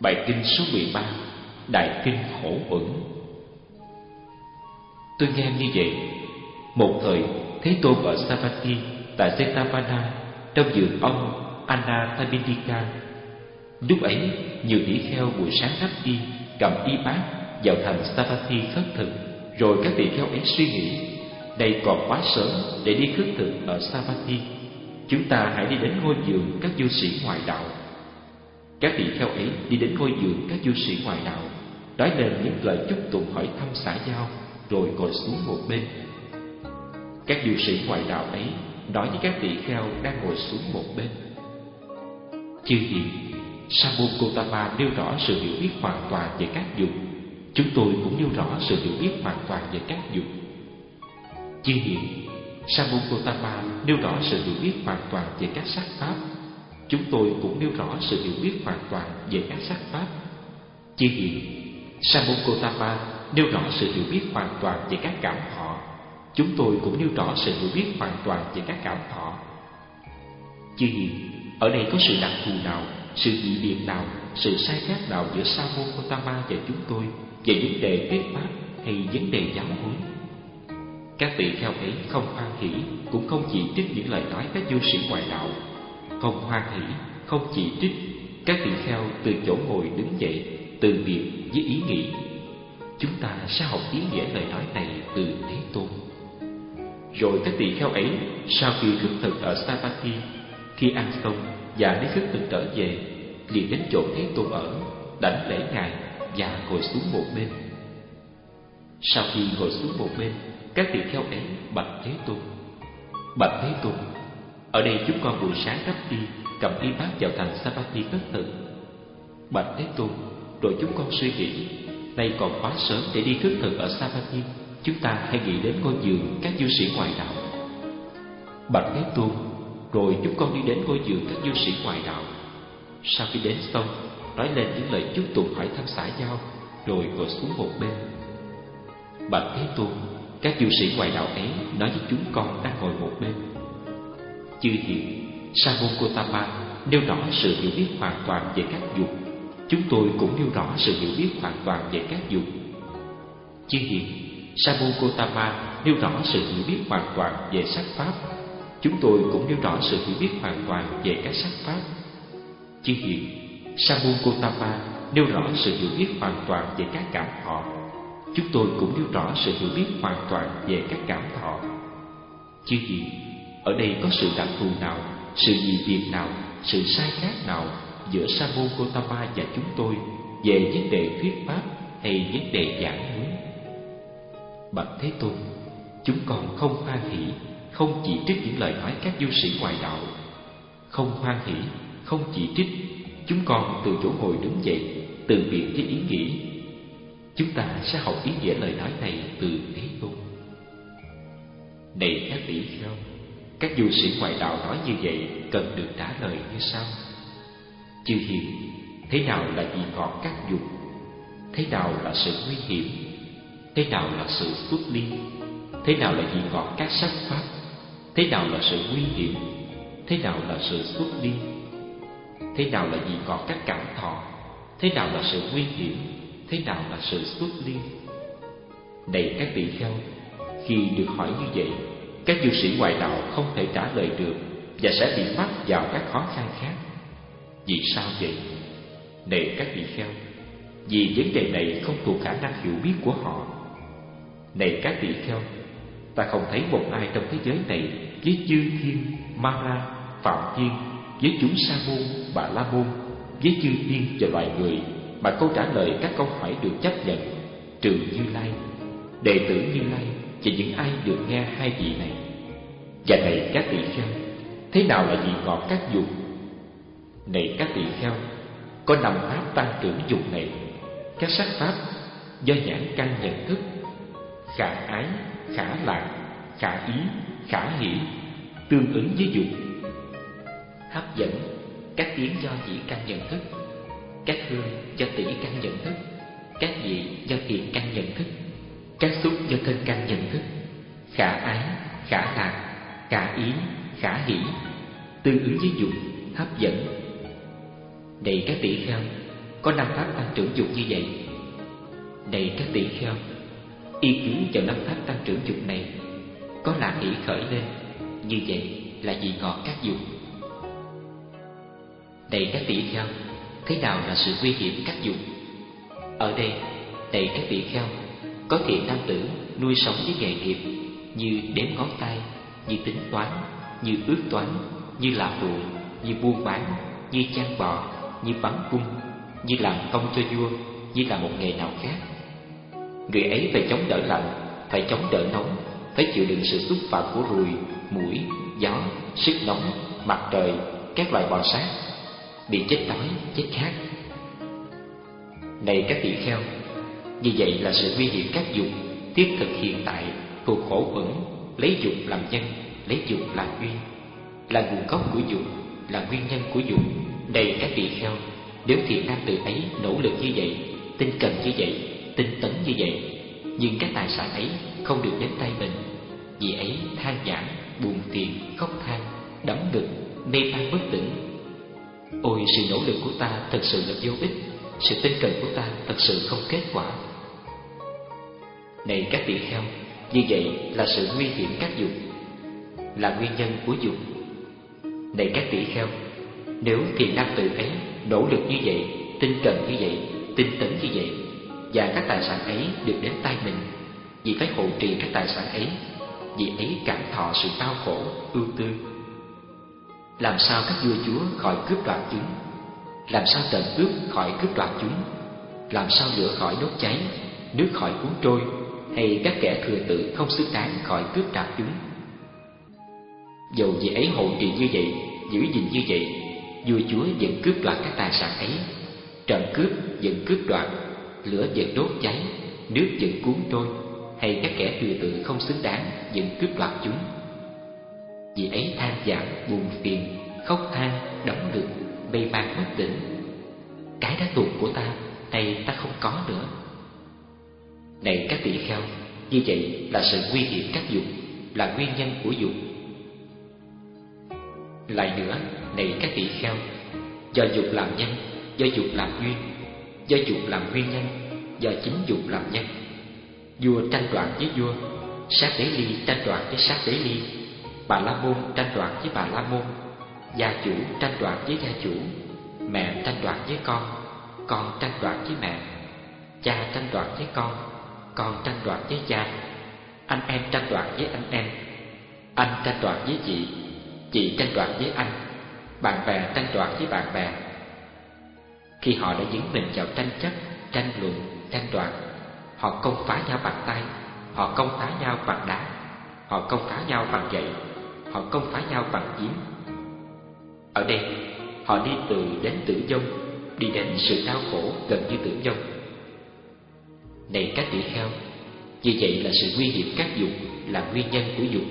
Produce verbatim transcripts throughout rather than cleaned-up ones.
Bài kinh số mười ba, Đại kinh Khổ Uẩn. Tôi nghe như vậy. Một thời, Thế Tôn ở Savatthi tại Jetavana trong vườn ông Anathapindika. Lúc ấy, nhiều tỷ kheo buổi sáng nắp đi cầm y bát vào thành Savatthi khất thực. Rồi các tỷ kheo ấy suy nghĩ, đây còn quá sớm để đi khất thực ở Savatthi, chúng ta hãy đi đến ngôi vườn các du sĩ ngoại đạo. Các tỷ kheo ấy đi đến ngôi vườn các du sĩ ngoại đạo, nói lên những lời chúc tụng hỏi thăm xã giao, rồi ngồi xuống một bên. Các du sĩ ngoại đạo ấy nói với các tỷ kheo đang ngồi xuống một bên: Chư hiền, Sa môn Gotama nêu rõ sự hiểu biết hoàn toàn về các dục, chúng tôi cũng nêu rõ sự hiểu biết hoàn toàn về các dục. Chư hiền, Sa môn Gotama nêu rõ sự hiểu biết hoàn toàn về các sắc pháp, chúng tôi cũng nêu rõ sự hiểu biết hoàn toàn về các sắc pháp. Chư hiền, Sa môn Gotama nêu rõ sự hiểu biết hoàn toàn về các cảm thọ, chúng tôi cũng nêu rõ sự hiểu biết hoàn toàn về các cảm thọ. Chư hiền, ở đây có sự đặc thù nào, sự dị biệt nào, sự sai khác nào giữa Sa môn Gotama và chúng tôi về vấn đề thuyết pháp hay vấn đề giáo huấn? Các tỷ kheo ấy không hoan hỉ, cũng không chỉ trích những lời nói các du sĩ ngoại đạo. Không hoan hỉ, không chỉ trích, các tỷ kheo từ chỗ ngồi đứng dậy, từ biệt với ý nghĩ: chúng ta sẽ học ý nghĩa lời nói này từ Thế Tôn. Rồi các tỷ kheo ấy sau khi khất thực ở Savatthi, khi ăn xong và đi khất thực trở về, liền đến chỗ Thế Tôn ở, đảnh lễ ngài và ngồi xuống một bên. Sau khi ngồi xuống một bên, các tỷ kheo ấy bạch Thế Tôn: Bạch Thế Tôn, ở đây chúng con buổi sáng đắp đi cầm y bát vào thành Savatthi khất thực. Bạch Thế Tôn, rồi chúng con suy nghĩ, nay còn quá sớm để đi khất thực ở Savatthi, chúng ta hãy nghĩ đến ngôi vườn các du sĩ ngoại đạo. Bạch Thế Tôn, rồi chúng con đi đến ngôi vườn các du sĩ ngoại đạo. Sau khi đến xong, nói lên những lời chúc tụng hỏi thăm xã giao, rồi ngồi xuống một bên. Bạch Thế Tôn, các du sĩ ngoại đạo ấy nói với chúng con đang ngồi một bên: Chư hiền, Sa môn Gotama nêu rõ sự hiểu biết hoàn toàn về các dục, chúng tôi cũng nêu rõ sự hiểu biết hoàn toàn về các dục. Chư hiền, Sa môn Gotama nêu rõ sự hiểu biết hoàn toàn về sắc pháp, chúng tôi cũng nêu rõ sự hiểu biết hoàn toàn về các sắc pháp. Chư hiền, Sa môn Gotama nêu rõ sự hiểu biết hoàn toàn về các cảm thọ, chúng tôi cũng nêu rõ sự hiểu biết hoàn toàn về các cảm thọ. Chư hiền, ở đây có sự đặc thù nào, sự dị biệt nào, sự sai khác nào giữa Sa môn Gotama và chúng tôi về vấn đề thuyết pháp hay vấn đề giảng huấn? Bạch Thế Tôn, chúng con không hoan hỉ, không chỉ trích những lời nói các du sĩ ngoại đạo. Không hoan hỉ, không chỉ trích, chúng con từ chỗ ngồi đứng dậy, từ biệt với ý nghĩ: chúng ta sẽ học ý nghĩa lời nói này từ Thế Tôn. Này các tỷ kheo, các du sĩ ngoại đạo nói như vậy cần được trả lời như sau: Chư hiền, thế nào là vị ngọt các dục? Thế nào là sự nguy hiểm? Thế nào là sự xuất ly? Thế nào là vị ngọt các sắc pháp? Thế nào là sự nguy hiểm? Thế nào là sự xuất ly? Thế nào là vị ngọt các cảm thọ? Thế nào là sự nguy hiểm? Thế nào là sự xuất ly? Này các tỷ kheo, khi được hỏi như vậy, các du sĩ ngoại đạo không thể trả lời được và sẽ bị mắc vào các khó khăn khác. Vì sao vậy? Này các tỷ kheo, vì vấn đề này không thuộc khả năng hiểu biết của họ. Này các tỷ kheo, ta không thấy một ai trong thế giới này với chư thiên, Mara, Phạm Thiên, với chúng Sa môn, Bà La môn, với chư thiên và loài người mà câu trả lời các câu hỏi được chấp nhận, trừ Như Lai, đệ tử Như Lai và những ai được nghe hai vị này. Và này các tỷ kheo, thế nào là vị ngọt các dục? Này các tỷ kheo, có năm pháp tăng trưởng dục này: các sắc pháp do nhãn căn nhận thức, khả ái, khả lạc, khả ý, khả hỷ, tương ứng với dục; hấp dẫn, các tiếng do dĩ căn nhận thức, các hương do tỷ căn nhận thức, các vị do thiện căn nhận thức, các xúc do thân căn nhận thức; khả ái, khả lạc, khả ý, khả hỷ, tương ứng với dục, hấp dẫn. Này các tỷ kheo, có năm pháp tăng trưởng dục như vậy. Này các tỷ kheo, y cứ vào năm pháp tăng trưởng dục này, có lạc hỷ khởi lên, như vậy là vị ngọt các dục. Này các tỷ kheo, thế nào là sự nguy hiểm các dục? Ở đây, này các tỷ kheo, có thiện nam tử nuôi sống với nghề nghiệp như đếm ngón tay, như tính toán, như ước toán, như làm ruộng, như buôn bán, như chăn bò, như bắn cung, như làm công cho vua, như là một nghề nào khác. Người ấy phải chống đỡ lạnh, phải chống đỡ nóng, phải chịu đựng sự xúc phạm của ruồi, muỗi, gió, sức nóng, mặt trời, các loài bò sát, bị chết đói, chết khát. Này các tỷ kheo, như vậy là sự nguy hiểm các dục thiết thực hiện tại, thuộc khổ uẩn, lấy dục làm nhân, lấy dục làm duyên, là nguồn gốc của dục, là nguyên nhân của dục. Này các tỷ kheo, nếu thiện nam tử ấy nỗ lực như vậy, tinh cần như vậy, tinh tấn như vậy, nhưng các tài sản ấy không được đến tay mình, vì ấy than vãn, buồn phiền, khóc than, đắm ngực, mê man bất tỉnh. Ôi, sự nỗ lực của ta thật sự là vô ích, sự tinh cần của ta thật sự không kết quả. Này các tỷ kheo, như vậy là sự nguy hiểm các dục, là nguyên nhân của dục. Này các tỷ kheo, nếu thiện nam tử ấy nỗ lực như vậy, tinh cần như vậy, tinh tấn như vậy, và các tài sản ấy được đến tay mình, vì phải hộ trì các tài sản ấy, vì ấy cảm thọ sự đau khổ, ưu tư. Làm sao các vua chúa khỏi cướp đoạt chúng? Làm sao tận cướp khỏi cướp đoạt chúng? Làm sao lửa khỏi đốt cháy, nước khỏi cuốn trôi, hay các kẻ thừa tự không xứng đáng khỏi cướp đoạt chúng? Dầu vì ấy hộ trì như vậy, giữ gìn như vậy, vua chúa vẫn cướp đoạt các tài sản ấy. Trận cướp vẫn cướp đoạt, lửa vẫn đốt cháy, nước vẫn cuốn trôi, hay các kẻ thừa tự không xứng đáng vẫn cướp đoạt chúng. Vì ấy than vãn, buồn phiền, khóc than, đóng ngực, mê man bất tỉnh. Cái đã thuộc của ta, nay ta không có nữa. Này các tỷ kheo, như vậy là sự nguy hiểm các dục, là nguyên nhân của dục. Lại nữa, này các tỷ kheo, do dục làm nhân, do dục làm duyên, do dục làm nguyên nhân, do chính dục làm nhân. Vua tranh đoạt với vua, sát đế ly tranh đoạt với sát đế ly, Bà La Môn tranh đoạt với Bà La Môn, gia chủ tranh đoạt với gia chủ, mẹ tranh đoạt với con, con tranh đoạt với mẹ, cha tranh đoạt với con, con tranh đoạt với cha, anh em tranh đoạt với anh em, anh tranh đoạt với chị, chị tranh đoạt với anh, bạn bè tranh đoạt với bạn bè. Khi họ đã dấn mình vào tranh chấp, tranh luận, tranh đoạt, họ công phá nhau bằng tay, họ công phá nhau bằng đá, họ công phá nhau bằng gậy, họ công phá nhau bằng kiếm. Ở đây, họ đi từ đến tử vong, đi đến sự đau khổ gần như tử vong. Này các tỷ kheo, như vậy là sự nguy hiểm các dục, là nguyên nhân của dục.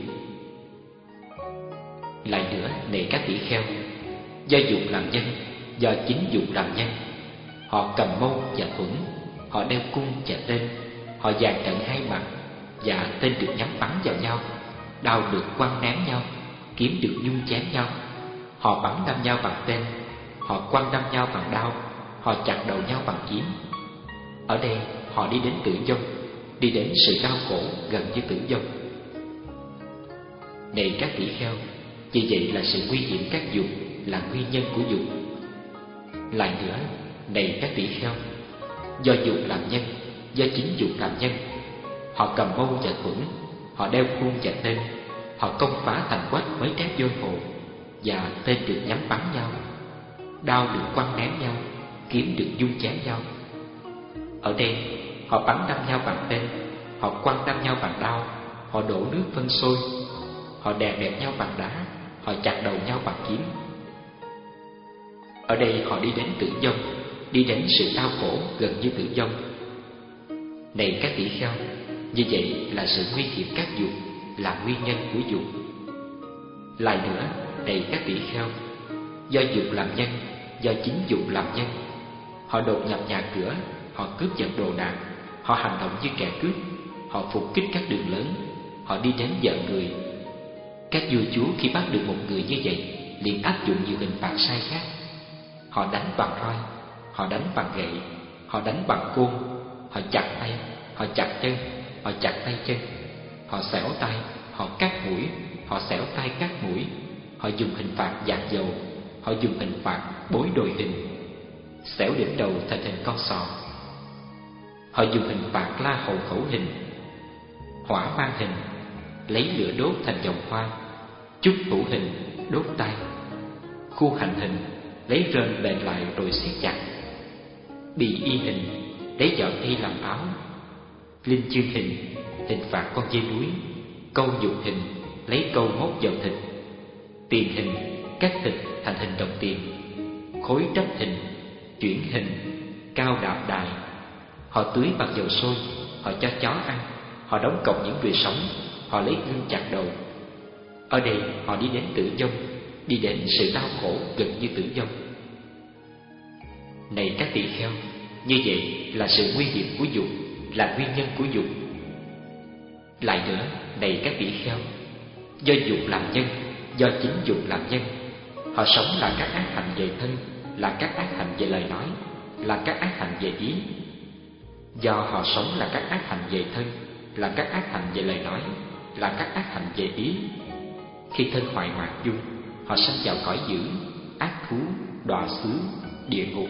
Lại nữa, này các tỷ kheo, do dục làm nhân, do chính dục làm nhân, họ cầm mâu và thuẫn, họ đeo cung và tên, họ dàn trận hai mặt, và tên được nhắm bắn vào nhau, đao được quăng ném nhau, kiếm được nhung chém nhau. Họ bắn đâm nhau bằng tên, họ quăng đâm nhau bằng đao, họ chặt đầu nhau bằng kiếm. Ở đây họ đi đến tử vong, đi đến sự đau khổ gần như tử vong. Này các tỷ kheo, như vậy là sự nguy hiểm các dục, là nguyên nhân của dục. Lại nữa, này các tỷ kheo, do dục làm nhân, do chính dục làm nhân, họ cầm mâu và thuẫn, họ đeo khuôn và tên, họ công phá thành quách mới trép vô hồ, và tên được nhắm bắn nhau, đao được quăng ném nhau, kiếm được dung chém nhau. Ở đây họ bắn đâm nhau bằng tên, họ quăng đâm nhau bằng đao, họ đổ nước phân sôi, họ đè bẹp nhau bằng đá, họ chặt đầu nhau bằng kiếm. Ở đây họ đi đến tử vong, đi đến sự đau khổ gần như tử vong. Này các tỷ kheo, như vậy là sự nguy hiểm các dục, là nguyên nhân của dục. Lại nữa, này các tỷ kheo, do dục làm nhân, do chính dục làm nhân, họ đột nhập nhà cửa, họ cướp giật đồ đạc, họ hành động như kẻ cướp, họ phục kích các đường lớn, họ đi đến vợ người. Các vua chúa khi bắt được một người như vậy, liền áp dụng nhiều hình phạt sai khác. Họ đánh bằng roi, họ đánh bằng gậy, họ đánh bằng côn, họ chặt tay, họ chặt chân, họ chặt tay chân, họ xẻo tay, họ cắt mũi, họ xẻo tay cắt mũi, họ dùng hình phạt dạt dầu, họ dùng hình phạt bối đồi hình, xẻo đỉnh đầu thành hình con sò, họ dùng hình phạt la hầu khẩu hình, hỏa mang hình, lấy lửa đốt thành vòng hoa, chúc thủ hình, đốt tay, khu hành hình, lấy rơm bện lại rồi siết chặt, bị y hình, lấy giỏ y làm áo, linh chương hình, hình phạt con dê núi, câu dục hình, lấy câu mốt vào thịt, tiền hình, cắt thịt thành hình đồng tiền, khối trách hình, chuyển hình, cao đạp đài, họ tưới bằng dầu sôi, họ cho chó ăn, họ đóng cọc những người sống, họ lấy gươm chặt đầu. Ở đây họ đi đến tử vong, đi đến sự đau khổ gần như tử vong. Này các tỳ kheo, như vậy là sự nguy hiểm của dục, là nguyên nhân của dục. Lại nữa, này các tỳ kheo, do dục làm nhân, do chính dục làm nhân, họ sống là các ác hành về thân, là các ác hành về lời nói, là các ác hành về ý. Do họ sống là các ác hành về thân, là các ác hành về lời nói, là các ác hành về ý. Khi thân hoại hoại dung, họ sanh vào cõi dữ, ác thú, đọa xứ, địa ngục.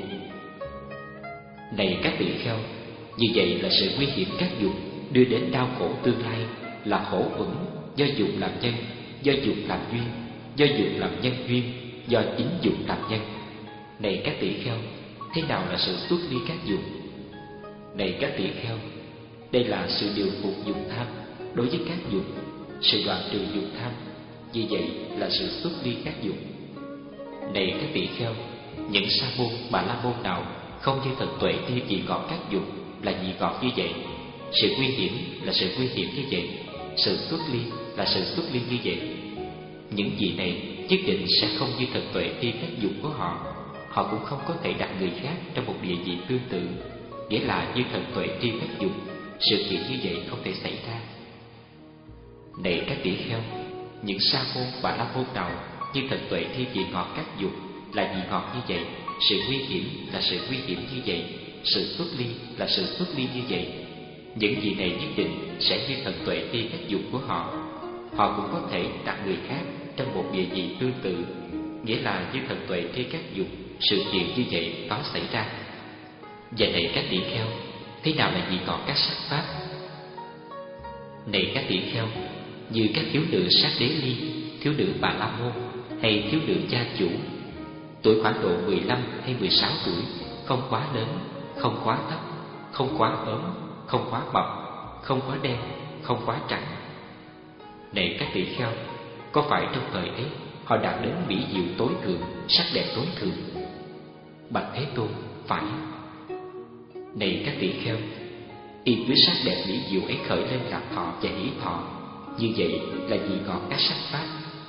Này các tỳ kheo, như vậy là sự nguy hiểm các dục đưa đến đau khổ tương lai, là khổ uẩn do dục làm nhân, do dục làm duyên, do dục làm nhân duyên, do chính dục làm nhân. Này các tỳ kheo, thế nào là sự xuất ly các dục? Này các tỳ kheo, đây là sự điều phục dục tham đối với các dục, sự đoạn trừ dục tham, như vậy là sự xuất ly các dục. Này các tỳ kheo, những sa môn, bà la môn nào không như thật tuệ tiêu vị ngọt các dục là vị ngọt như vậy, sự nguy hiểm là sự nguy hiểm như vậy, sự xuất ly là sự xuất ly như vậy. Những vị này nhất định sẽ không như thật tuệ tiêu các dục của họ. Họ cũng không có thể đặt người khác trong một địa vị tương tự, nghĩa là như thật tuệ tiêu các dục, sự kiện như vậy không thể xảy ra. Này các tỷ kheo, những sa môn và la môn nào như thật tuệ thi vị ngọt các dục là vị ngọt như vậy, sự nguy hiểm là sự nguy hiểm như vậy, sự xuất ly là sự xuất ly như vậy. Những vị này nhất định sẽ như thật tuệ thi các dục của họ. Họ cũng có thể đặt người khác trong một địa vị tương tự, nghĩa là như thật tuệ thi các dục, sự kiện như vậy có xảy ra. Và này các tỷ kheo, thế nào là vị ngọt các sắc pháp? Này các tỷ kheo, như các thiếu nữ sát đế ly, thiếu nữ bà la môn hay thiếu nữ gia chủ, tuổi khoảng độ mười lăm hay mười sáu tuổi, không quá lớn, không quá thấp, không quá ốm, không quá mập, không quá đen, không quá trắng. Này các tỷ kheo, có phải trong thời ấy họ đạt đến mỹ diệu tối thượng, sắc đẹp tối thượng? Bạch Thế Tôn, phải. Này các tỷ kheo, y với sắc đẹp mỹ diệu ấy khởi lên lạc thọ và hỷ thọ, như vậy là vị ngọt các sắc pháp.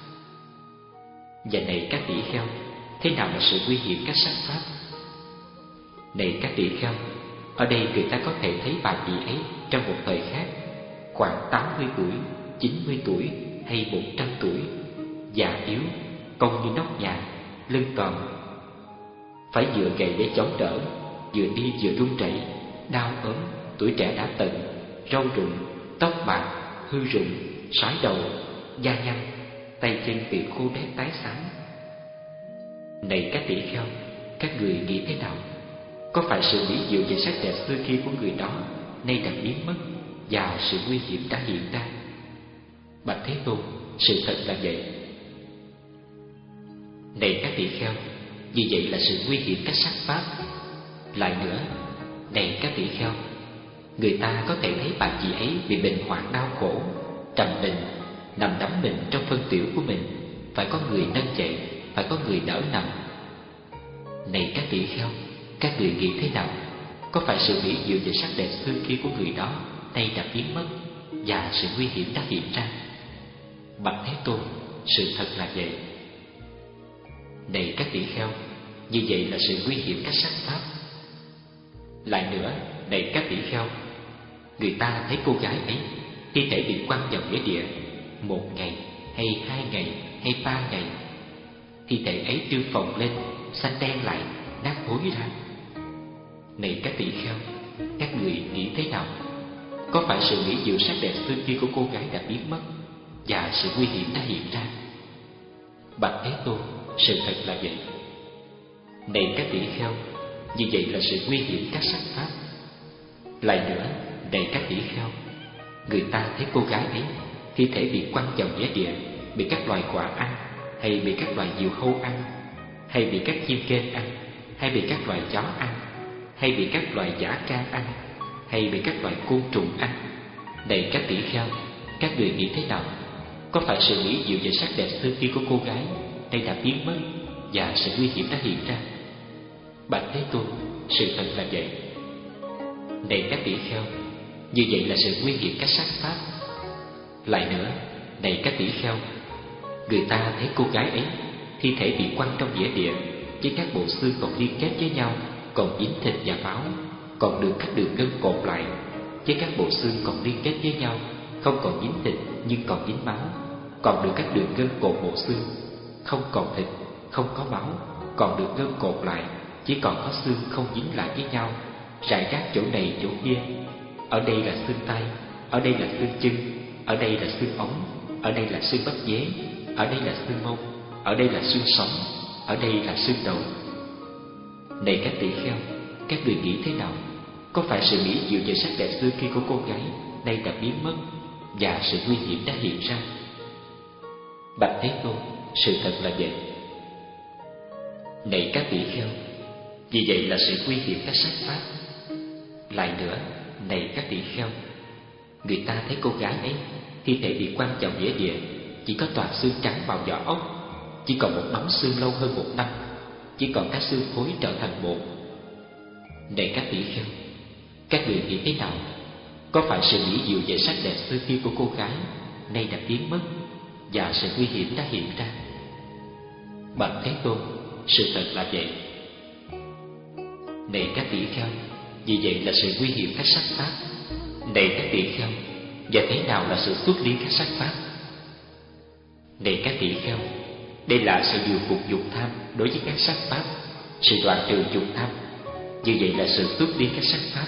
Và này các tỷ kheo, thế nào là sự nguy hiểm các sắc pháp? Này các tỷ kheo, ở đây người ta có thể thấy bà chị ấy trong một thời khác, khoảng tám mươi tuổi, chín mươi tuổi hay một trăm tuổi, già yếu, cong như nóc nhà, lưng còm, phải dựa gậy để chống đỡ, vừa đi vừa run rẩy, đau ốm, tuổi trẻ đã tận, râu rụng, tóc bạc, hư rụng, sói đầu, da nhăn, tay chân bị khô rét tái xám. Này các tỷ kheo, các người nghĩ thế nào? Có phải sự mỹ diệu về sắc đẹp xưa kia của người đó nay đã biến mất và sự nguy hiểm đã hiện ra? Bạch Thế Tôn, sự thật là vậy. Này các tỷ kheo, như vậy là sự nguy hiểm các sắc pháp. Lại nữa, này các tỷ kheo, người ta có thể thấy bà chị ấy bị bệnh hoạn đau khổ, trầm bệnh, nằm đắm mình trong phân tiểu của mình, phải có người nâng dậy, phải có người đỡ nằm. Này các tỷ kheo, các người nghĩ thế nào? Có phải sự mỹ diệu về sắc đẹp xưa kia của người đó nay đã biến mất và sự nguy hiểm đã hiện ra? Bạch Thế Tôn, sự thật là vậy. Này các tỷ kheo, như vậy là sự nguy hiểm các sắc pháp. Lại nữa, này các tỷ kheo, người ta thấy cô gái ấy thi thể bị quăng vào nghĩa địa một ngày hay hai ngày hay ba ngày, thi thể ấy trương phồng lên, xanh đen lại, nát thối ra. Này các tỷ kheo, các người nghĩ thế nào? Có phải sự mỹ diệu sắc đẹp xưa kia của cô gái đã biến mất và sự nguy hiểm đã hiện ra? Bạch Thế Tôn, sự thật là vậy. Này các tỷ kheo, như vậy là sự nguy hiểm các sắc pháp. Lại nữa, này các tỷ kheo, người ta thấy cô gái ấy thi thể bị quăng vào nghĩa địa, bị các loài quạ ăn, hay bị các loài diều hâu ăn, hay bị các chim kên ăn, hay bị các loài chó ăn, hay bị các loài dã can ăn, hay bị các loài côn trùng ăn. Này các tỷ kheo, các người nghĩ thế nào? Có phải sự mỹ diệu và sắc đẹp xưa kia của cô gái nay đã biến mất và sự nguy hiểm đã hiện ra? Bạch Thế Tôn, sự thật là vậy. Này các tỷ kheo, như vậy là sự nguy hiểm các sắc pháp. Lại nữa, này các tỷ kheo, người ta thấy cô gái ấy thi thể bị quăng trong nghĩa địa, với các bộ xương còn liên kết với nhau, còn dính thịt và máu, còn được các đường gân cột lại, với các bộ xương còn liên kết với nhau, không còn dính thịt nhưng còn dính máu, còn được các đường gân cột bộ xương, không còn thịt, không có máu, còn được gân cột lại, chỉ còn có xương không dính lại với nhau, rải rác chỗ này chỗ kia. Ở đây là xương tay, ở đây là xương chân, ở đây là xương ống, ở đây là xương bắp dế, ở đây là xương mông, ở đây là xương sống, ở đây là xương đầu. Này các tỷ kheo, các người nghĩ thế nào? Có phải sự mỹ diệu và sắc đẹp xưa kia của cô gái nay đã biến mất và sự nguy hiểm đã hiện ra? Bạch Thế Tôn, sự thật là vậy. Này các tỷ kheo, vì vậy là sự nguy hiểm các sắc pháp. Lại nữa, này các tỷ kheo, người ta thấy cô gái ấy thi thể bị quăng vào nghĩa địa, chỉ có toàn xương trắng vào vỏ ốc, chỉ còn một đống xương lâu hơn một năm, chỉ còn các xương khối trở thành bột. Này các tỷ kheo, các người nghĩ thế nào? Có phải sự mỹ diệu và sắc đẹp xưa kia của cô gái nay đã biến mất và sự nguy hiểm đã hiện ra? Bạch Thế Tôn, sự thật là vậy. Này các tỷ kheo, vì vậy là sự nguy hiểm các sắc pháp. Này các tỷ kheo, và thế nào là sự xuất ly các sắc pháp? Này các tỷ kheo, đây là sự điều phục dục tham đối với các sắc pháp, sự đoạn trừ dục tham. Như vậy là sự xuất ly các sắc pháp.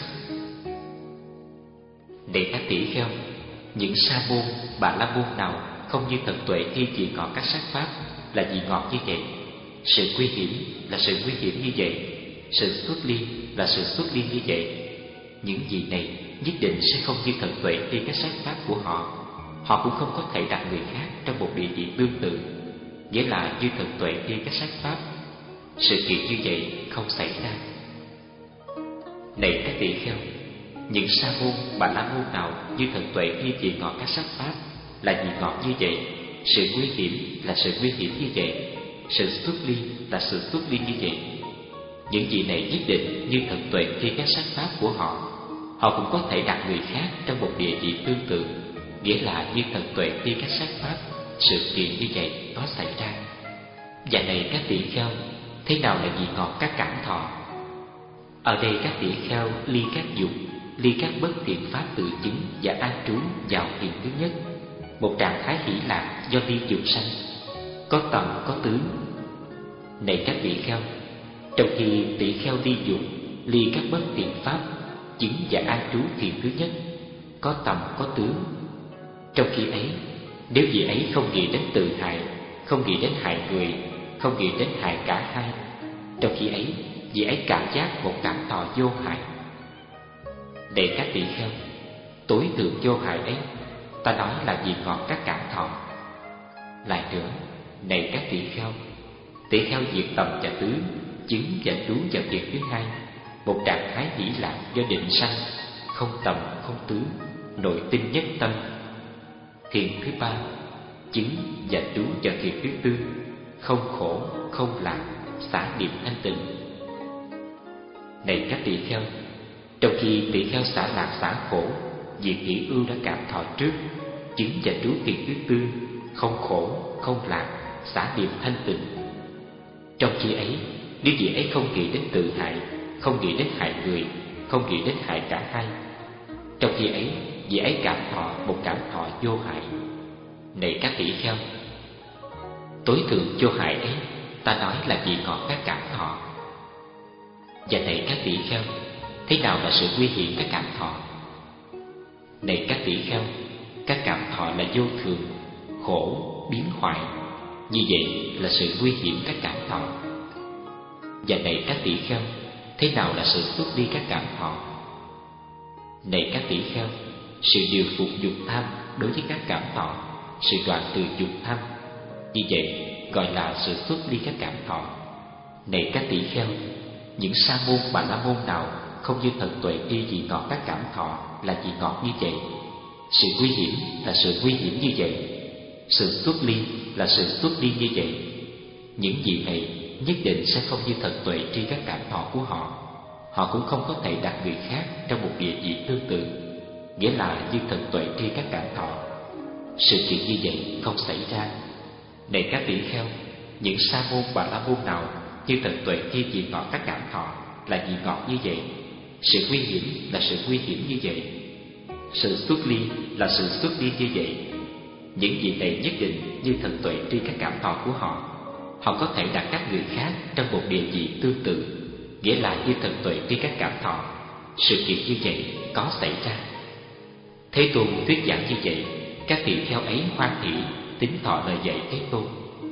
Này các tỷ kheo, những sa môn, bà la môn nào không như thật tuệ khi chỉ ngọt các sắc pháp là vì ngọt như vậy. Sự nguy hiểm là sự nguy hiểm như vậy, sự xuất ly là sự xuất ly như vậy. Những gì này nhất định sẽ không như thật tuệ khi các sắc pháp của họ. Họ cũng không có thể đặt người khác trong một địa vị tương tự, nghĩa là như thật tuệ khi các sắc pháp. Sự kiện như vậy không xảy ra. Này các tỷ kheo, những sa môn, bà la môn nào như thật tuệ khi vị ngọt các sắc pháp là vì ngọt như vậy. Sự nguy hiểm là sự nguy hiểm như vậy, sự xuất ly là sự xuất ly như vậy. Những gì này nhất định như thật tuệ khi các sắc pháp của họ. Họ cũng có thể đặt người khác trong một địa vị tương tự, nghĩa là như thật tuệ khi các sắc pháp. Sự kiện như vậy có xảy ra. Và này các tỷ kheo, thế nào là vị ngọt các cảm thọ? Ở đây các tỷ kheo ly các dục, ly các bất thiện pháp tự chứng và an trú vào thiện thứ nhất, một trạng thái hỷ lạc do ly dục sanh, có tầm có tướng. Này các tỷ kheo, trong khi tỷ kheo ly dục, ly các bất thiện pháp chứng và an trú thiện thứ nhất, có tầm có tướng. Trong khi ấy, nếu vị ấy không nghĩ đến tự hại, không nghĩ đến hại người, không nghĩ đến hại cả hai, trong khi ấy vị ấy cảm giác một cảm thọ vô hại. Này các tỷ kheo, tối thượng vô hại ấy ta nói là vị ngọt các cảm thọ. Lại nữa, này các tỷ kheo, tỷ kheo diệt tầm và tứ, chứng và trú vào thiện thứ hai, một trạng thái hỷ lạc do định sanh, không tầm không tứ, nội tinh nhất tâm. Thiện thứ ba, chứng và trú vào thiện thứ tư, không khổ không lạc, xả niệm thanh tịnh. Này các tỷ kheo, trong khi tỷ kheo xả lạc xả khổ, diệt hỷ ưu đã cảm thọ trước, chứng và trú thiện thứ tư, không khổ không lạc, xả niệm thanh tịnh. Trong khi ấy, nếu vị ấy không nghĩ đến tự hại, không nghĩ đến hại người, không nghĩ đến hại cả hai, trong khi ấy vị ấy cảm thọ một cảm thọ vô hại. Này các tỷ kheo, tối thượng vô hại ấy ta nói là vị ngọt các cảm thọ. Và này các tỷ kheo, thế nào là sự nguy hiểm các cảm thọ? Này các tỷ kheo, các cảm thọ là vô thường, khổ, biến hoại. Như vậy là sự nguy hiểm các cảm thọ. Và này các tỷ kheo, thế nào là sự xuất ly các cảm thọ? Này các tỷ kheo, sự điều phục dục tham đối với các cảm thọ, sự đoạn từ dục tham, như vậy gọi là sự xuất ly các cảm thọ. Này các tỷ kheo, những sa môn bà la môn nào không như thần tuệ tri vị ngọt các cảm thọ là vị ngọt như vậy. Sự nguy hiểm là sự nguy hiểm như vậy. Sự xuất ly là sự xuất ly như vậy. Những vị này nhất định sẽ không như thần tuệ tri các cảm thọ của họ. Họ cũng không có thể đặt người khác trong một địa vị tương tự, nghĩa là như thần tuệ tri các cảm thọ. Sự kiện như vậy không xảy ra. Này các tỷ kheo, những sa môn bà la môn nào như thần tuệ tri vị ngọt các cảm thọ là vị ngọt như vậy. Sự nguy hiểm là sự nguy hiểm như vậy. Sự xuất ly là sự xuất ly như vậy. Những vị này nhất định như thần tuệ tri các cảm thọ của họ. Họ có thể đặt các người khác trong một địa vị tương tự, nghĩa là như thần tuệ tri các cảm thọ. Sự kiện như vậy có xảy ra. Thế Tôn thuyết giảng như vậy, các tỳ kheo ấy hoan hỷ tín thọ lời dạy Thế Tôn.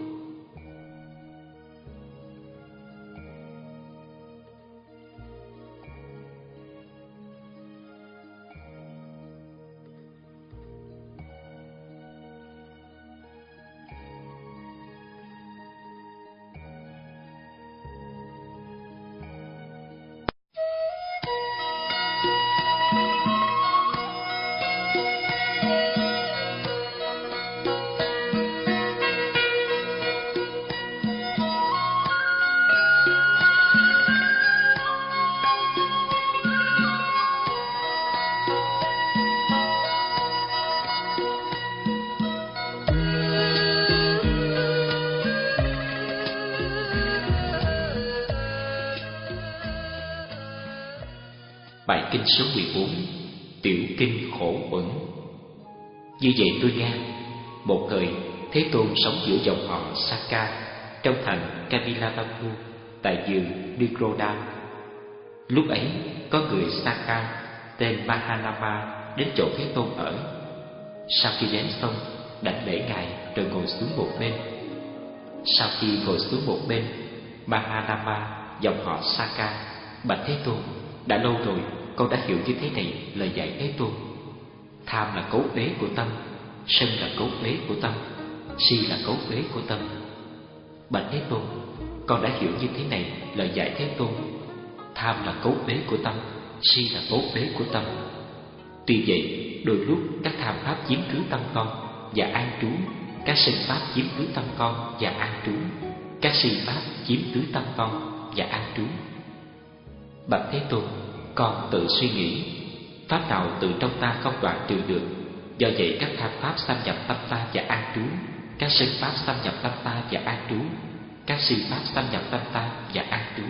Bài kinh số mười bốn, Tiểu kinh khổ uẩn. Như vậy tôi nghe, một thời Thế Tôn sống giữa dòng họ Saka trong thành Kamilabandhu tại vườn Nikroda. Lúc ấy có người Saka tên Mahanama đến chỗ Thế Tôn ở. Sau khi đến xong, đảnh lễ ngài rồi ngồi xuống một bên. Sau khi ngồi xuống một bên, Mahanama dòng họ Saka bạch Thế Tôn: đã lâu rồi con đã hiểu như thế này lời dạy Thế Tôn. Tham là cấu uế của tâm, sân là cấu uế của tâm, si là cấu uế của tâm. Bạch Thế Tôn, con đã hiểu như thế này lời dạy Thế Tôn. Tham là cấu uế của tâm, si là cấu uế của tâm. Tuy vậy, đôi lúc các tham pháp chiếm cứ tâm con và an trú, các sân pháp chiếm cứ tâm con và an trú, các si pháp chiếm cứ tâm con và an trú. Bạch Thế Tôn, con tự suy nghĩ, pháp nào từ trong ta không đoạn trừ được. Do vậy các tham pháp xâm nhập tâm ta và an trú, các sân pháp xâm nhập tâm ta và an trú, các si pháp xâm nhập tâm ta và an trú.